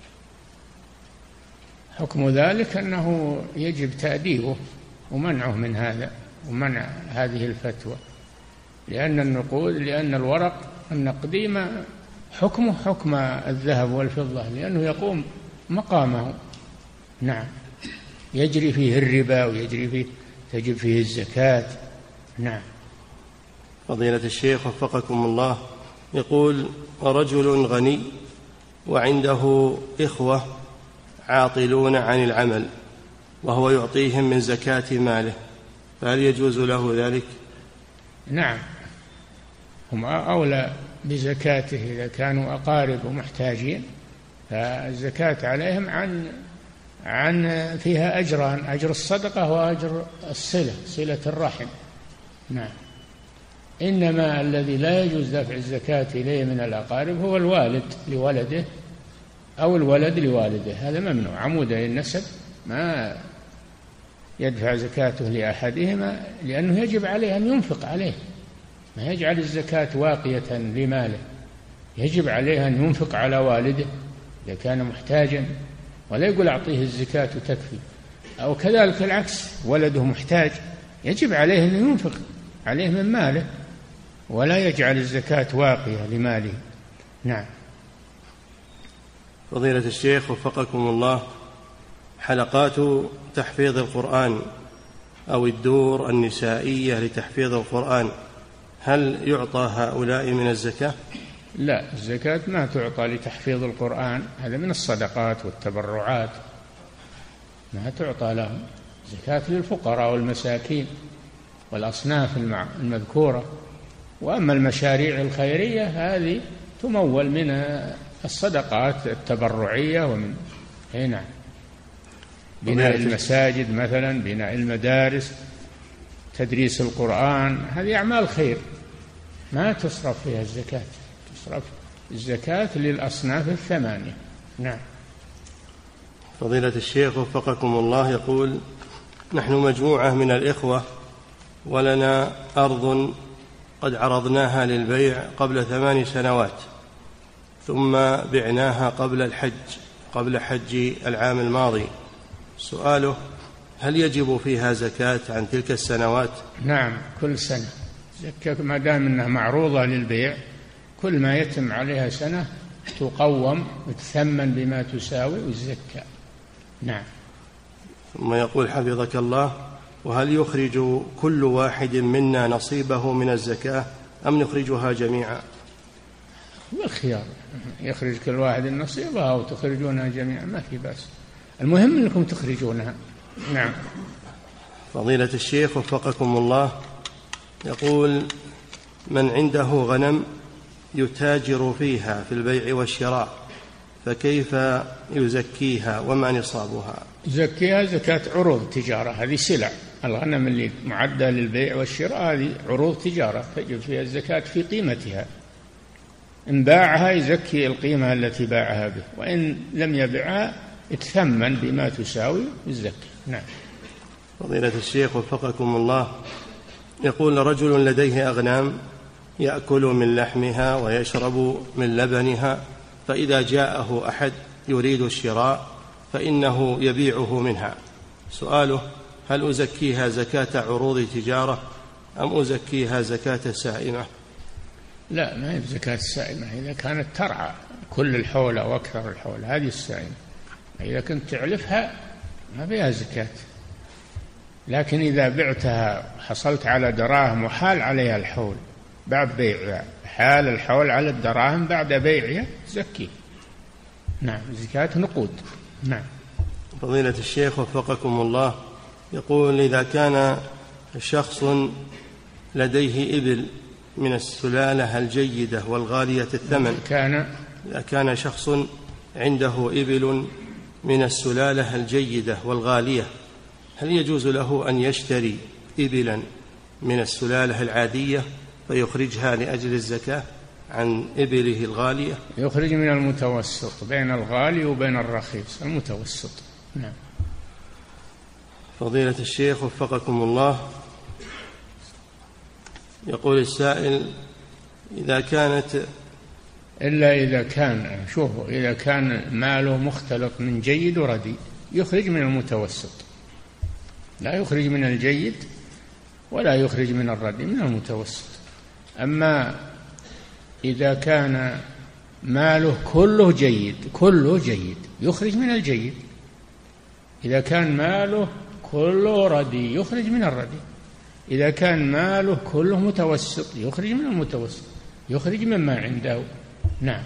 حكم ذلك أنه يجب تأديبه ومنعه من هذا ومنع هذه الفتوى، لأن النقود لأن الورق النقدي ما حكمه حكم الذهب والفضة، لأنه يقوم مقامه. نعم، يجري فيه الربا ويجري فيه تجب فيه الزكاة. نعم. فضيلة الشيخ وفقكم الله يقول رجل غني وعنده إخوة عاطلون عن العمل وهو يعطيهم من زكاة ماله، فهل يجوز له ذلك؟ نعم، هم أولى بزكاته إذا كانوا أقارب ومحتاجين، فالزكاة عليهم عن عن فيها أجران، أجر الصدقة وأجر الصلة، صلة الرحم. نعم. إنما الذي لا يجوز دفع الزكاة إليه من الأقارب هو الوالد لولده أو الولد لوالده، هذا ممنوع، عمودي النسب ما يدفع زكاته لأحدهما، لأنه يجب عليه أن ينفق عليه، ما يجعل الزكاة واقية لماله، يجب عليه أن ينفق على والده إذا كان محتاجا، ولا يقول أعطيه الزكاة تكفي. أو كذلك العكس، ولده محتاج يجب عليه أن ينفق عليه من ماله، ولا يجعل الزكاة واقية لماله. نعم. فضيلة الشيخ وفقكم الله حلقات تحفيظ القرآن أو الدور النسائية لتحفيظ القرآن هل يعطى هؤلاء من الزكاة؟ لا، الزكاة ما تعطى لتحفيظ القرآن، هذا من الصدقات والتبرعات، ما تعطى لهم. زكاة للفقراء والمساكين والأصناف المذكورة. وأما المشاريع الخيرية هذه تمول من الصدقات التبرعية ومن هنا بناء المساجد مثلا، بناء المدارس، تدريس القرآن، هذه أعمال خير ما تصرف فيها الزكاة، تصرف الزكاة للأصناف الثمانية. نعم. فضيلة الشيخ وفقكم الله يقول نحن مجموعة من الإخوة ولنا أرض قد عرضناها للبيع قبل ثمان سنوات ثم بعناها قبل الحج قبل حج العام الماضي، سؤاله هل يجب فيها زكاة عن تلك السنوات؟ نعم، كل سنة زكاة ما دام أنها معروضة للبيع، كل ما يتم عليها سنة تقوم وتثمن بما تساوي وتزكى. نعم. ثم يقول حفظك الله: وهل يخرج كل واحد منا نصيبه من الزكاة أم نخرجها جميعا؟ بالخيار، يخرج كل واحد نصيبها أو تخرجونها جميعا، ما في بأس، المهم أنكم تخرجونها. نعم. فضيلة الشيخ وفقكم الله، يقول: من عنده غنم يتاجر فيها في البيع والشراء فكيف يزكيها وما نصابها؟ يزكيها زكاة عروض تجارة، هذه سلع، الغنم اللي معدة للبيع والشراء هذه عروض تجارة تجب فيها الزكاة في قيمتها، إن باعها يزكي القيمة التي باعها به، وإن لم يبيعها يتثمن بما تساوي الزكاة. نعم. فضيلة الشيخ وفقكم الله، يقول: رجل لديه أغنام يأكل من لحمها ويشرب من لبنها، فإذا جاءه أحد يريد الشراء فإنه يبيعه منها، سؤاله: هل أزكيها زكاة عروض تجارة أم أزكيها زكاة سائمة؟ لا، ما هي زكاة السائمة، إذا كانت ترعى كل الحول أو أكثر الحول هذه السائمة، إذا كنت تعلفها ما فيها زكاة، لكن إذا بعتها حصلت على دراهم وحال عليها الحول بعد بيعها، حال الحول على الدراهم بعد بيعها زكي. نعم، زكاة نقود. نعم. فضيلة الشيخ وفقكم الله، يقول: إذا كان شخص لديه إبل من السلالة الجيدة والغالية الثمن، كان إذا كان شخص عنده إبل من السلالة الجيدة والغالية، هل يجوز له أن يشتري إبلا من السلالة العادية فيخرجها لأجل الزكاة عن إبله الغالية؟ يخرج من المتوسط بين الغالي وبين الرخيص، المتوسط. نعم. فضيلة الشيخ وفقكم الله، يقول السائل: إذا كانت إلا إذا كان شوفوا إذا كان ماله مختلط من جيد ورديء يخرج من المتوسط، لا يخرج من الجيد ولا يخرج من الرديء، من المتوسط. أما إذا كان ماله كله جيد كله جيد يخرج من الجيد، إذا كان ماله كله رديء يخرج من الرديء، إذا كان ماله كله متوسط يخرج من المتوسط، يخرج مما عنده. نعم.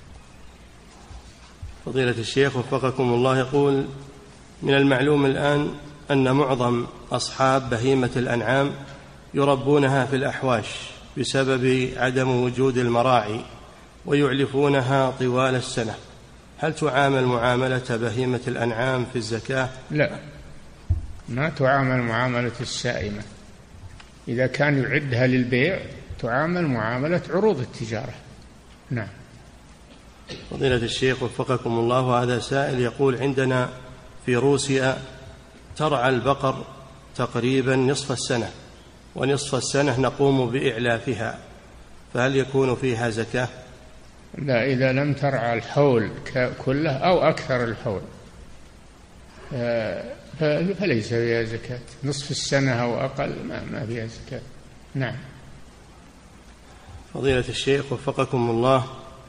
فضيلة الشيخ وفقكم الله، يقول: من المعلوم الآن أن معظم أصحاب بهيمة الأنعام يربونها في الأحواش بسبب عدم وجود المراعي ويعلفونها طوال السنة، هل تعامل معاملة بهيمة الأنعام في الزكاة؟ لا، ما تعامل معاملة السائمة، إذا كان يعدها للبيع تعامل معاملة عروض التجارة. نعم. فضيلة الشيخ وفقكم الله، هذا سائل يقول: عندنا في روسيا ترعى البقر تقريبا نصف السنة، ونصف السنة نقوم بإعلافها، فهل يكون فيها زكاة؟ لا، إذا لم ترعى الحول كله أو أكثر الحول فليس فيها زكاة، نصف السنة أو أقل ما فيها زكاة. نعم. فضيلة الشيخ وفقكم الله،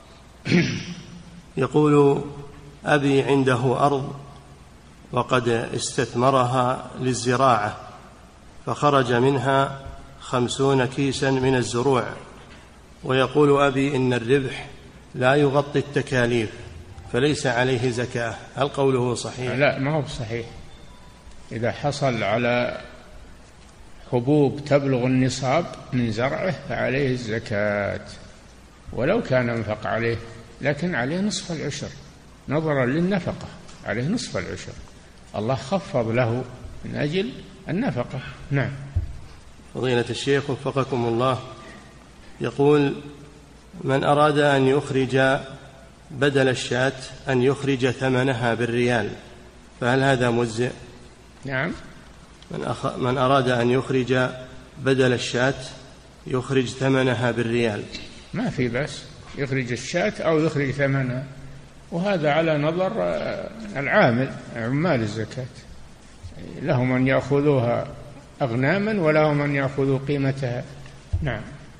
يقول: أبي عنده أرض وقد استثمرها للزراعة فخرج منها خمسون كيسا من الزروع، ويقول أبي إن الربح لا يغطي التكاليف فليس عليه زكاة، هل قوله صحيح؟ لا، ما هو صحيح. إذا حصل على حبوب تبلغ النصاب من زرعه فعليه الزكاة ولو كان انفق عليه، لكن عليه نصف العشر نظرا للنفقة، عليه نصف العشر، الله خفض له من أجل النفقة. نعم. فضيلة الشيخ وفقكم الله، يقول: من أراد أن يخرج بدل الشاة أن يخرج ثمنها بالريال فهل هذا مجزئ؟ نعم. من, أخ... من أراد أن يخرج بدل الشاة يخرج ثمنها بالريال ما في بس، يخرج الشاة أو يخرج ثمنها، وهذا على نظر العامل عمال الزكاة، لهم أن يأخذوها أغناما ولهم أن يأخذوا قيمتها. نعم.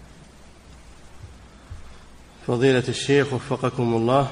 فضيلة الشيخ وفقكم الله،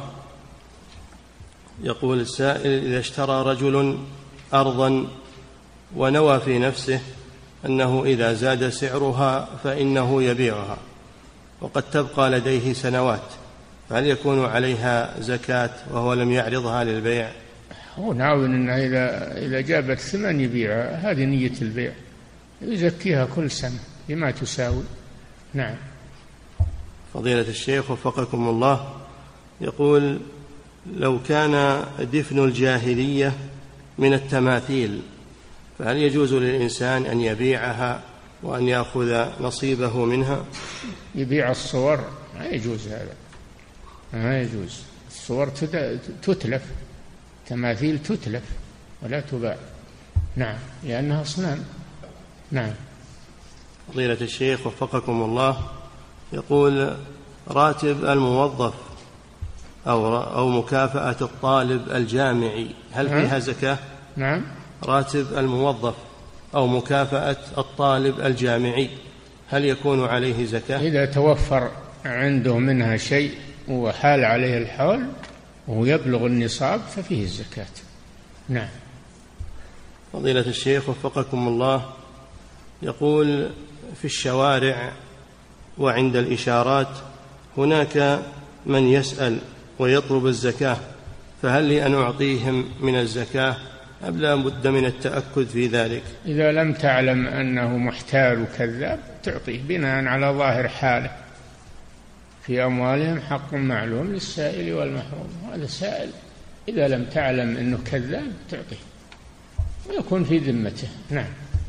يقول السائل: إذا اشترى رجل أرضا ونوى في نفسه أنه إذا زاد سعرها فإنه يبيعها، وقد تبقى لديه سنوات، فهل يكون عليها زكاة وهو لم يعرضها للبيع؟ هو ناوي أن إذا إذا جابت ثمن يبيعها، هذه نية البيع، يزكيها كل سنة بما تساوي. نعم. فضيلة الشيخ وفقكم الله، يقول: لو كان دفن الجاهلية من التماثيل فهل يجوز للإنسان أن يبيعها وأن يأخذ نصيبه منها؟ يبيع الصور؟ ما يجوز هذا، ما يجوز. الصور تتلف، تماثيل تتلف ولا تباع. نعم، لأنها أصنام. نعم. فضيلة الشيخ وفقكم الله، يقول: راتب الموظف أو أو مكافأة الطالب الجامعي هل فيها زكاة؟ نعم. راتب الموظف أو مكافأة الطالب الجامعي هل يكون عليه زكاة؟ إذا توفر عنده منها شيء وحال عليه الحول ويبلغ النصاب ففيه الزكاة. نعم. فضيلة الشيخ وفقكم الله، يقول: في الشوارع وعند الإشارات هناك من يسأل ويطلب الزكاة، فهل لي أن أعطيهم من الزكاة أم لا بد من التأكد في ذلك؟ إذا لم تعلم أنه محتال وكذاب تعطيه بناء على ظاهر حاله. في أموالهم حق معلوم للسائل والمحروم، هذا سائل، إذا لم تعلم أنه كذاب تعطيه ويكون في ذمته. نعم.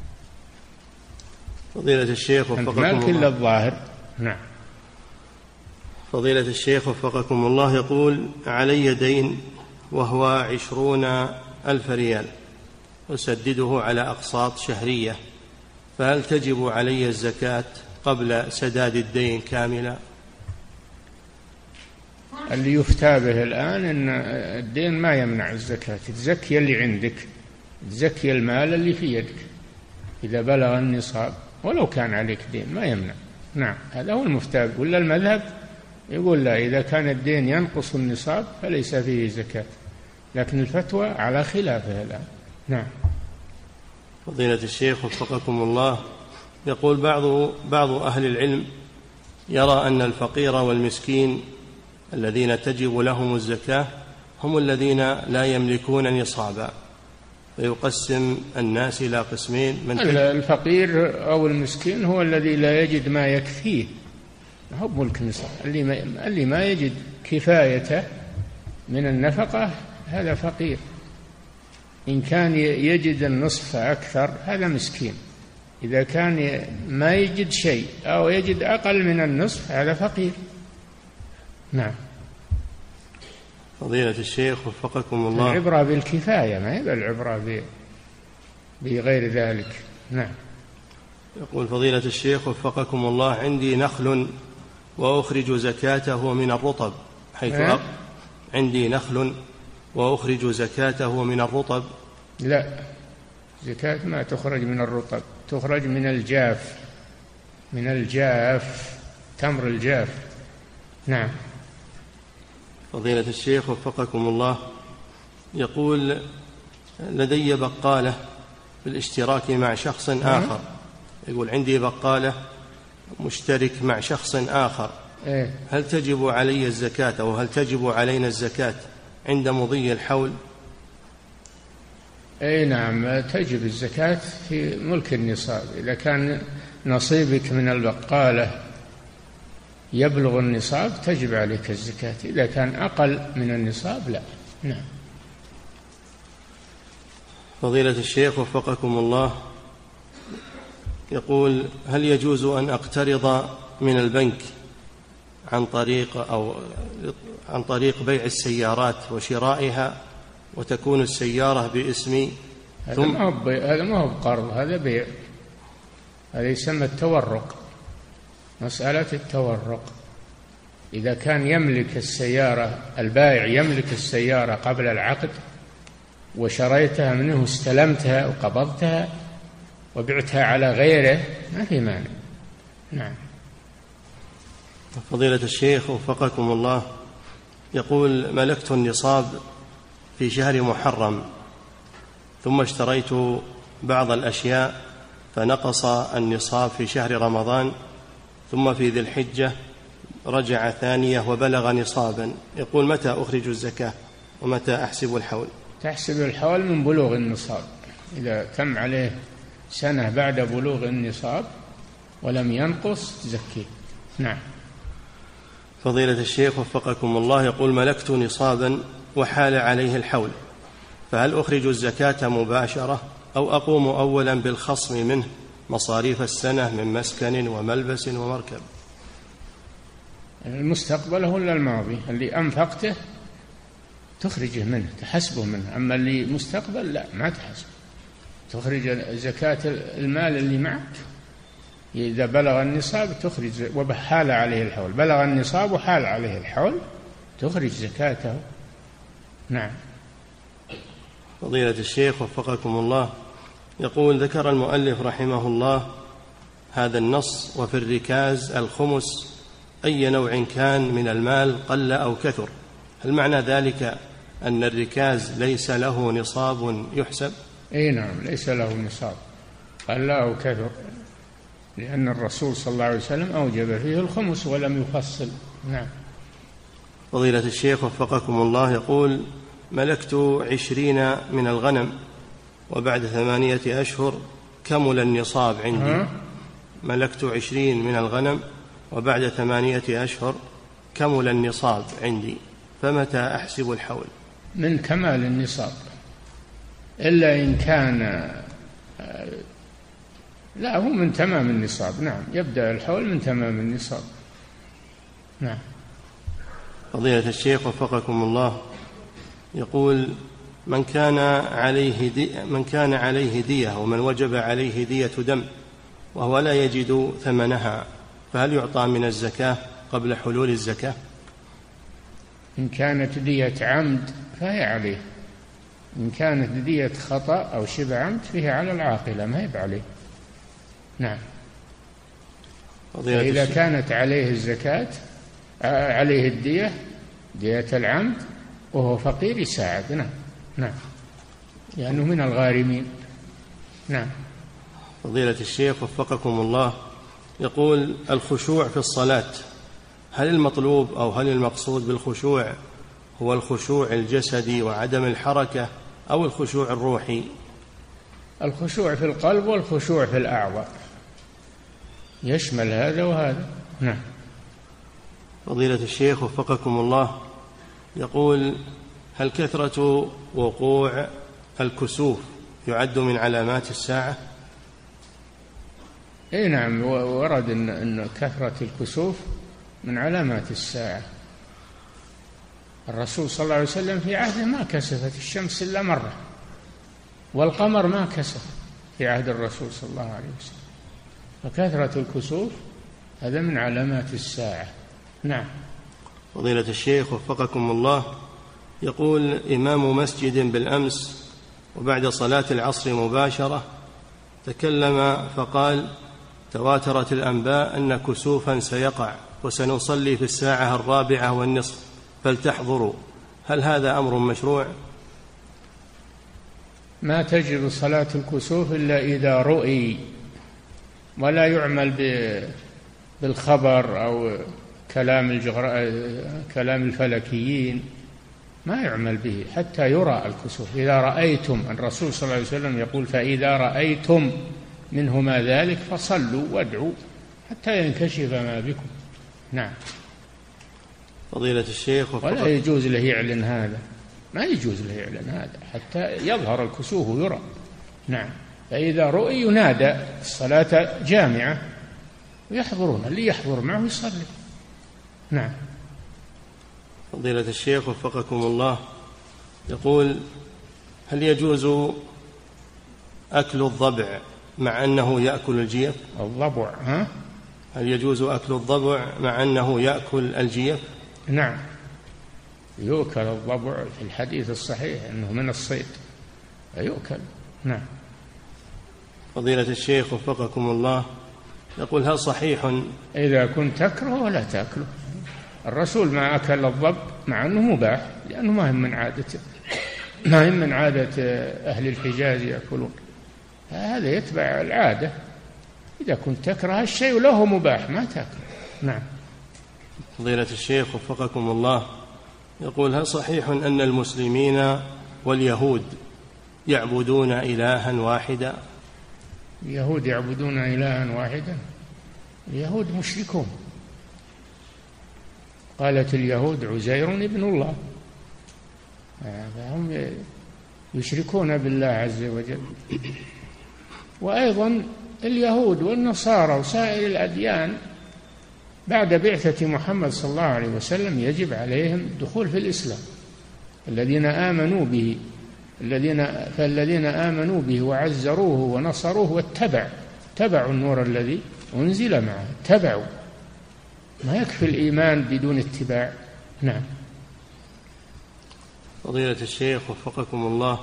فضيلة الشيخ وفقكم الله، مالك إلا الظاهر. نعم. فضيلة الشيخ وفقكم الله، يقول: علي دين وهو عشرون ألف ريال أسدده على أقساط شهرية، فهل تجب علي الزكاة قبل سداد الدين كاملا؟ اللي يفتى به الآن أن الدين ما يمنع الزكاة، تزكي اللي عندك، تزكي المال اللي في يدك إذا بلغ النصاب، ولو كان عليك دين ما يمنع. نعم، هذا هو المفتى. ولا المذهب يقول لا، إذا كان الدين ينقص النصاب فليس فيه زكاة، لكن الفتوى على خلافه الآن. نعم. فضيلة الشيخ وفقكم الله، يقول: بعض بعض أهل العلم يرى أن الفقير والمسكين الذين تجب لهم الزكاة هم الذين لا يملكون نصابا، فيقسم الناس إلى قسمين: من الفقير أو المسكين هو الذي لا يجد ما يكفيه، هو ملك نصاب. اللي ما, اللي ما يجد كفايته من النفقة هذا فقير. إن كان يجد النصف أكثر هذا مسكين. إذا كان ما يجد شيء أو يجد أقل من النصف هذا فقير. نعم. فضيلة الشيخ وفقكم الله، العبرة بالكفاية، ما هي العبرة بغير ذلك. نعم. يقول: فضيلة الشيخ وفقكم الله، عندي نخل وأخرج زكاته من الرطب حيث أه؟ عندي نخل وأخرج زكاته من الرطب. لا، زكاة ما تخرج من الرطب، تخرج من الجاف، من الجاف، تمر الجاف. نعم. فضيلة الشيخ وفقكم الله، يقول: لدي بقالة بالاشتراك مع شخص آخر. يقول: عندي بقالة مشترك مع شخص آخر، هل تجب علي الزكاة أو هل تجب علينا الزكاة عند مضي الحول؟ أي نعم، تجب الزكاة في ملك النصاب. إذا كان نصيبك من البقالة يبلغ النصاب تجب عليك الزكاة، إذا كان أقل من النصاب لا. نعم. فضيلة الشيخ وفقكم الله، يقول: هل يجوز أن أقترض من البنك عن طريق أو عن طريق بيع السيارات وشرائها وتكون السيارة باسمي؟ هذا ما هو هذا ما هو قرض، هذا بيع، هذا يسمى التورق، مسألة التورق. إذا كان يملك السيارة، البائع يملك السيارة قبل العقد وشريتها منه استلمتها وقبضتها وبعتها على غيره ما في مانع. نعم. فضيلة الشيخ وفقكم الله، يقول: ملكت النصاب في شهر محرم، ثم اشتريت بعض الأشياء فنقص النصاب في شهر رمضان، ثم في ذي الحجة رجع ثانية وبلغ نصابا. يقول: متى أخرج الزكاة ومتى أحسب الحول؟ تحسب الحول من بلوغ النصاب، إذا تم عليه سنة بعد بلوغ النصاب ولم ينقص تزكيه. نعم. فضيلة الشيخ وفقكم الله، يقول: ملكت نصابا وحال عليه الحول، فهل أخرج الزكاة مباشرة أو أقوم أولا بالخصم منه مصاريف السنة من مسكن وملبس ومركب؟ المستقبل هو الماضي، اللي أنفقته تخرجه منه تحسبه منه، أما اللي مستقبل لا ما تحسب، تخرج زكاة المال اللي معك إذا بلغ النصاب تخرج، وحال عليه الحول، بلغ النصاب وحال عليه الحول تخرج زكاته. نعم. فضيلة الشيخ وفقكم الله، يقول: ذكر المؤلف رحمه الله هذا النص: وفي الركاز الخمس أي نوع كان من المال قل أو كثر، هل معنى ذلك أن الركاز ليس له نصاب يحسب؟ أي نعم، ليس له نصاب قل أو كثر، لأن الرسول صلى الله عليه وسلم أوجب فيه الخمس ولم يفصل. نعم. فضيلة الشيخ وفقكم الله، يقول: ملكت عشرين من الغنم وبعد ثمانية أشهر كمل النصاب عندي. ها؟ ملكت عشرين من الغنم وبعد ثمانية أشهر كمل النصاب عندي، فمتى أحسب الحول؟ من كمال النصاب، إلا إن كان لا، هو من تمام النصاب. نعم، يبدأ الحول من تمام النصاب. نعم. فضيلة الشيخ وفقكم الله، يقول: من كان عليه دي من كان عليه دية ومن وجب عليه دية دم وهو لا يجد ثمنها، فهل يعطى من الزكاة قبل حلول الزكاة؟ إن كانت دية عمد فهي عليه، إن كانت دية خطأ أو شبه عمد فهي على العاقلة ما هي عليه. نعم. إذا كانت عليه الزكاة عليه الدية دية العمد وهو فقير يساعد. نعم. نعم، لأنه من الغارمين. نعم. فضيلة الشيخ وفقكم الله، يقول: الخشوع في الصلاة، هل المطلوب أو هل المقصود بالخشوع هو الخشوع الجسدي وعدم الحركة أو الخشوع الروحي؟ الخشوع في القلب والخشوع في الأعضاء، يشمل هذا وهذا. نعم. فضيلة الشيخ وفقكم الله، يقول: هل كثرة وقوع الكسوف يعد من علامات الساعة؟ اي نعم، ورد ان ان كثرة الكسوف من علامات الساعة. الرسول صلى الله عليه وسلم في عهده ما كسفت الشمس إلا مرة، والقمر ما كسف في عهد الرسول صلى الله عليه وسلم، فكثرة الكسوف هذا من علامات الساعة. نعم. فضيلة الشيخ وفقكم الله، يقول: إمام مسجد بالأمس وبعد صلاة العصر مباشرة تكلم فقال: تواترت الأنباء أن كسوفا سيقع وسنصلي في الساعة الرابعة والنصف فلتحضروا، هل هذا أمر مشروع؟ ما تجب صلاة الكسوف إلا إذا رؤي، ولا يعمل بالخبر أو كلام الجغر... كلام الفلكيين، ما يعمل به حتى يرى الكسوف. إذا رأيتم، الرسول صلى الله عليه وسلم يقول: فإذا رأيتم منهما ذلك فصلوا وادعوا حتى ينكشف ما بكم. نعم. فضيلة الشيخ ولا يجوز له يعلن هذا، ما يجوز له يعلن هذا حتى يظهر الكسوف ويرى. نعم. فإذا رؤي ينادى الصلاة جامعة ويحضرون، اللي يحضر معه يصلي. نعم. فضيلة الشيخ وفقكم الله، يقول: هل يجوز أكل الضبع مع أنه يأكل الجيف؟ الضبع ها؟ هل يجوز أكل الضبع مع أنه يأكل الجيف؟ نعم، يؤكل الضبع في الحديث الصحيح أنه من الصيد. فيؤكل. نعم. فضيلة الشيخ وفقكم الله، يقول هل صحيح إذا كنت تكره ولا تأكله؟ الرسول ما أكل الضب مع أنه مباح، لأنه ما هم من عادة ما هم من عادة أهل الحجاز يأكلون، هذا يتبع العادة. إذا كنت تكره الشيء وله مباح ما تأكله. نعم. فضيلة الشيخ وفقكم الله، يقول هل صحيح أن المسلمين واليهود يعبدون إلها واحدا؟ اليهود يعبدون إلها واحدا؟ اليهود مشركون. قالت اليهود عزير ابن الله، فهم يشركون بالله عز وجل. وأيضا اليهود والنصارى وسائر الأديان بعد بعثة محمد صلى الله عليه وسلم يجب عليهم الدخول في الإسلام. الذين آمنوا به الذين فالذين آمنوا به وعزروه ونصروه واتبعوا تبعوا النور الذي أنزل معه، اتبعوا. ما يكفي الإيمان بدون اتباع. نعم. فضيلة الشيخ وفقكم الله،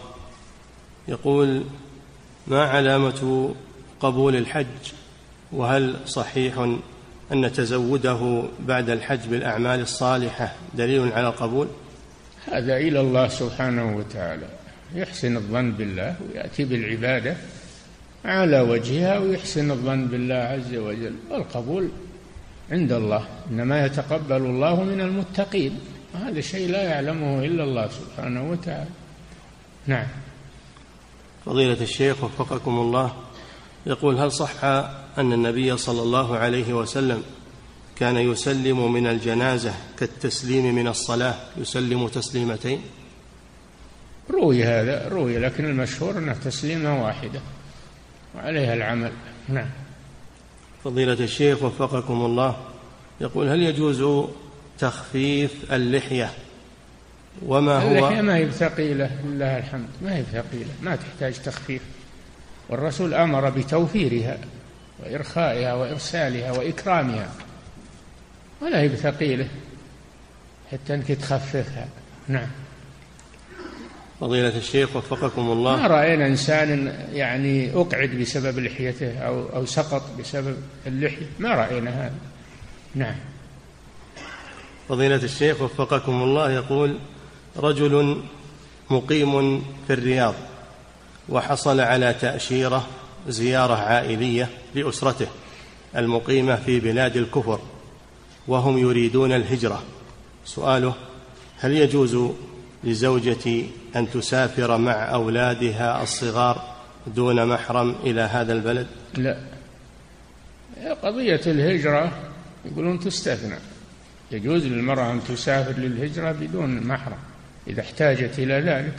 يقول ما علامة قبول الحج؟ وهل صحيح أن تزوده بعد الحج بالأعمال الصالحة دليل على القبول؟ هذا إلى الله سبحانه وتعالى، يحسن الظن بالله ويأتي بالعبادة على وجهها ويحسن الظن بالله عز وجل، والقبول عند الله، إنما يتقبل الله من المتقين، هذا شيء لا يعلمه إلا الله سبحانه وتعالى. نعم. فضيلة الشيخ وفقكم الله، يقول هل صح أن النبي صلى الله عليه وسلم كان يسلم من الجنازة كالتسليم من الصلاة، يسلم تسليمتين؟ روي هذا، روي، لكن المشهور أنه تسليمة واحدة وعليها العمل. نعم. فضيلة الشيخ وفقكم الله، يقول هل يجوز تخفيف اللحية؟ وما هو اللحية ما هي ثقيلة لله الحمد، ما هي ثقيلة، ما تحتاج تخفيف، والرسول أمر بتوفيرها وإرخائها وإرسالها وإكرامها، ولا هي بثقيلة حتى أنك تخففها. نعم. فضيلة الشيخ وفقكم الله، ما رأينا إنسان يعني أقعد بسبب لحيته أو, أو سقط بسبب اللحية، ما رأينا هذا. نعم. فضيلة الشيخ وفقكم الله، يقول رجل مقيم في الرياض وحصل على تأشيرة زيارة عائلية لأسرته المقيمة في بلاد الكفر وهم يريدون الهجرة، سؤاله هل يجوز لزوجتي أن تسافر مع أولادها الصغار دون محرم إلى هذا البلد؟ لا، قضية الهجرة يقولون تستثنى، يجوز للمرأة أن تسافر للهجرة بدون محرم إذا احتاجت إلى ذلك،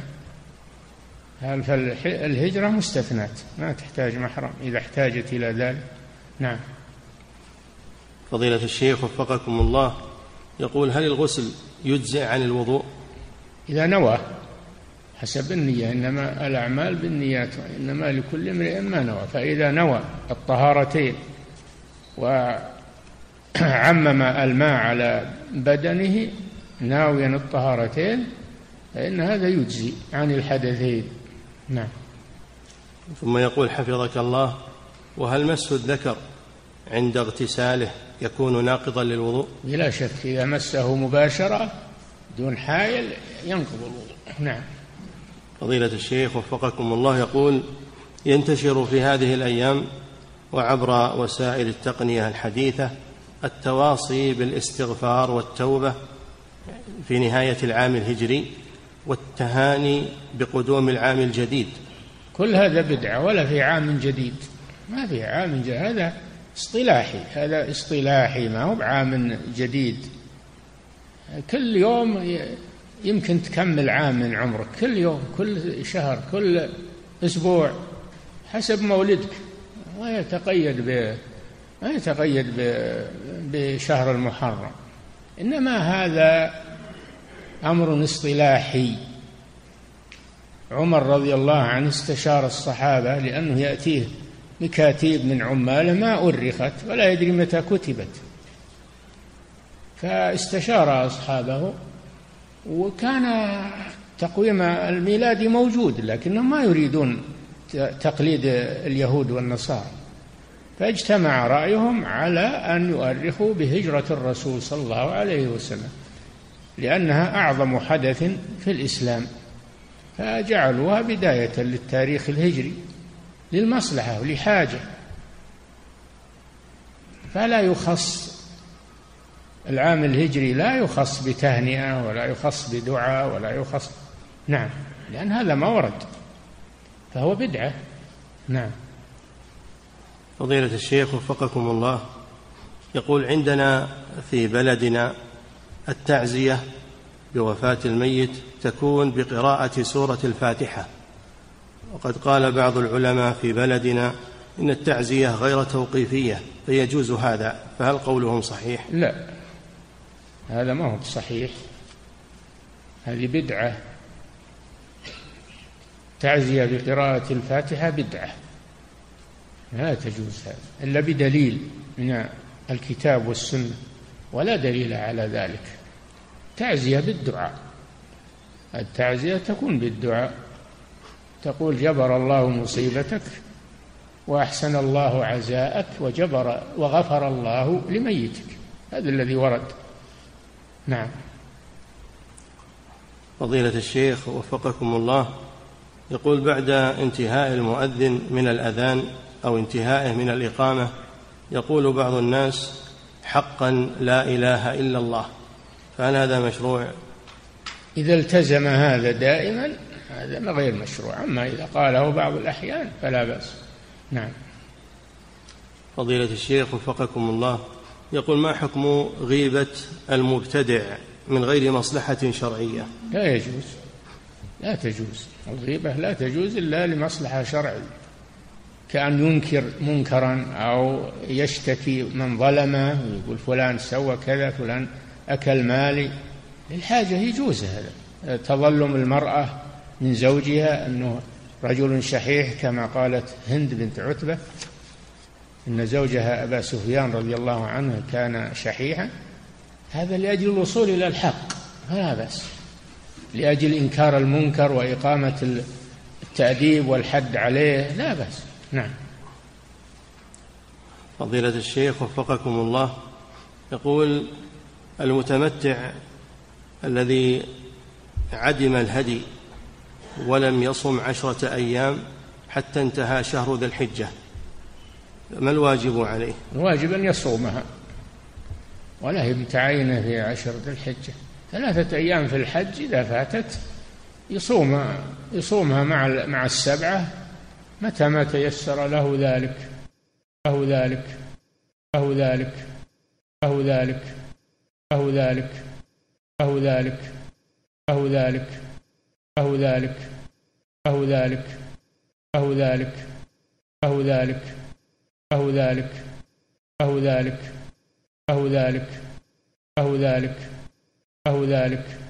فالهجرة مستثنات ما تحتاج محرم إذا احتاجت إلى ذلك. نعم. فضيلة الشيخ وفقكم الله، يقول هل الغسل يجزئ عن الوضوء؟ إذا نوى حسب النية، إنما الأعمال بالنيات وإنما لكل امرئ ما نوى، فإذا نوى الطهارتين وعمم الماء على بدنه ناويا الطهارتين فإن هذا يجزي عن الحدثين. نعم. ثم يقول حفظك الله، وهل مس الذكر عند اغتساله يكون ناقضا للوضوء؟ بلا شك، إذا مسه مباشرة دون حائل ينقض الوضوء. نعم. فضيلة الشيخ وفقكم الله، يقول ينتشر في هذه الأيام وعبر وسائل التقنية الحديثة التواصي بالاستغفار والتوبة في نهاية العام الهجري والتهاني بقدوم العام الجديد. كل هذا بدعة، ولا في عام جديد، ما في عام جديد، هذا اصطلاحي، هذا اصطلاحي ما هو بعام جديد. كل يوم يمكن تكمل عام من عمرك، كل يوم، كل شهر، كل أسبوع حسب مولدك، ما يتقيد ب ما يتقيد بشهر المحرم، إنما هذا أمر اصطلاحي. عمر رضي الله عنه استشار الصحابة لأنه يأتيه مكاتيب من عماله ما أرخت ولا يدري متى كتبت، فاستشار أصحابه، وكان التقويم الميلادي موجود، لكنهم ما يريدون تقليد اليهود والنصارى، فاجتمع رأيهم على أن يؤرخوا بهجرة الرسول صلى الله عليه وسلم، لأنها أعظم حدث في الإسلام، فجعلوها بداية للتاريخ الهجري للمصلحة ولحاجة، فلا يخص العام الهجري، لا يخص بتهنئة ولا يخص بدعاء ولا يخص، نعم، لأن هذا ما ورد، فهو بدعة. نعم. فضيلة الشيخ وفقكم الله، يقول: عندنا في بلدنا التعزية بوفاة الميت تكون بقراءة سورة الفاتحة، وقد قال بعض العلماء في بلدنا إن التعزية غير توقيفية فيجوز هذا، فهل قولهم صحيح؟ لا، هذا ما هو صحيح، هذه بدعة. تعزية بقراءة الفاتحة بدعة، لا تجوز هذا إلا بدليل من الكتاب والسنة، ولا دليل على ذلك. تعزية بالدعاء، التعزية تكون بالدعاء، تقول: جبر الله مصيبتك وأحسن الله عزاءك وجبر وغفر الله لميتك، هذا الذي ورد. نعم. فضيلة الشيخ وفقكم الله، يقول: بعد انتهاء المؤذن من الأذان أو انتهائه من الإقامة يقول بعض الناس: حقا لا إله إلا الله، فهل هذا مشروع؟ إذا التزم هذا دائما هذا غير مشروع، أما إذا قاله بعض الأحيان فلا بأس. نعم. فضيلة الشيخ وفقكم الله، يقول: ما حكم غيبة المبتدع من غير مصلحة شرعية؟ لا يجوز، لا تجوز الغيبة، لا تجوز إلا لمصلحة شرعية، كأن ينكر منكرا أو يشتكي من ظلمه ويقول فلان سوى كذا، فلان أكل مالي، للحاجة يجوز هذا. تظلم المرأة من زوجها أنه رجل شحيح، كما قالت هند بنت عتبة إن زوجها أبا سفيان رضي الله عنه كان شحيحا، هذا لأجل الوصول إلى الحق فلا بأس، لأجل إنكار المنكر وإقامة التأديب والحد عليه لا بأس. نعم. فضيلة الشيخ وفقكم الله، يقول: المتمتع الذي عدم الهدي ولم يصم عشرة أيام حتى انتهى شهر ذي الحجة، ما الواجب عليه؟ الواجب أن يصومها، ولا هي متعينة في عشر ذي الحجة، ثلاثة أيام في الحج إذا فاتت يصومها يصومها مع مع السبعة متى ما تيسر له ذلك له ذلك له ذلك له ذلك له ذلك له ذلك له ذلك له ذلك له ذلك له ذلك له ذلك له ذلك له ذلك له ذلك له ذلك له ذلك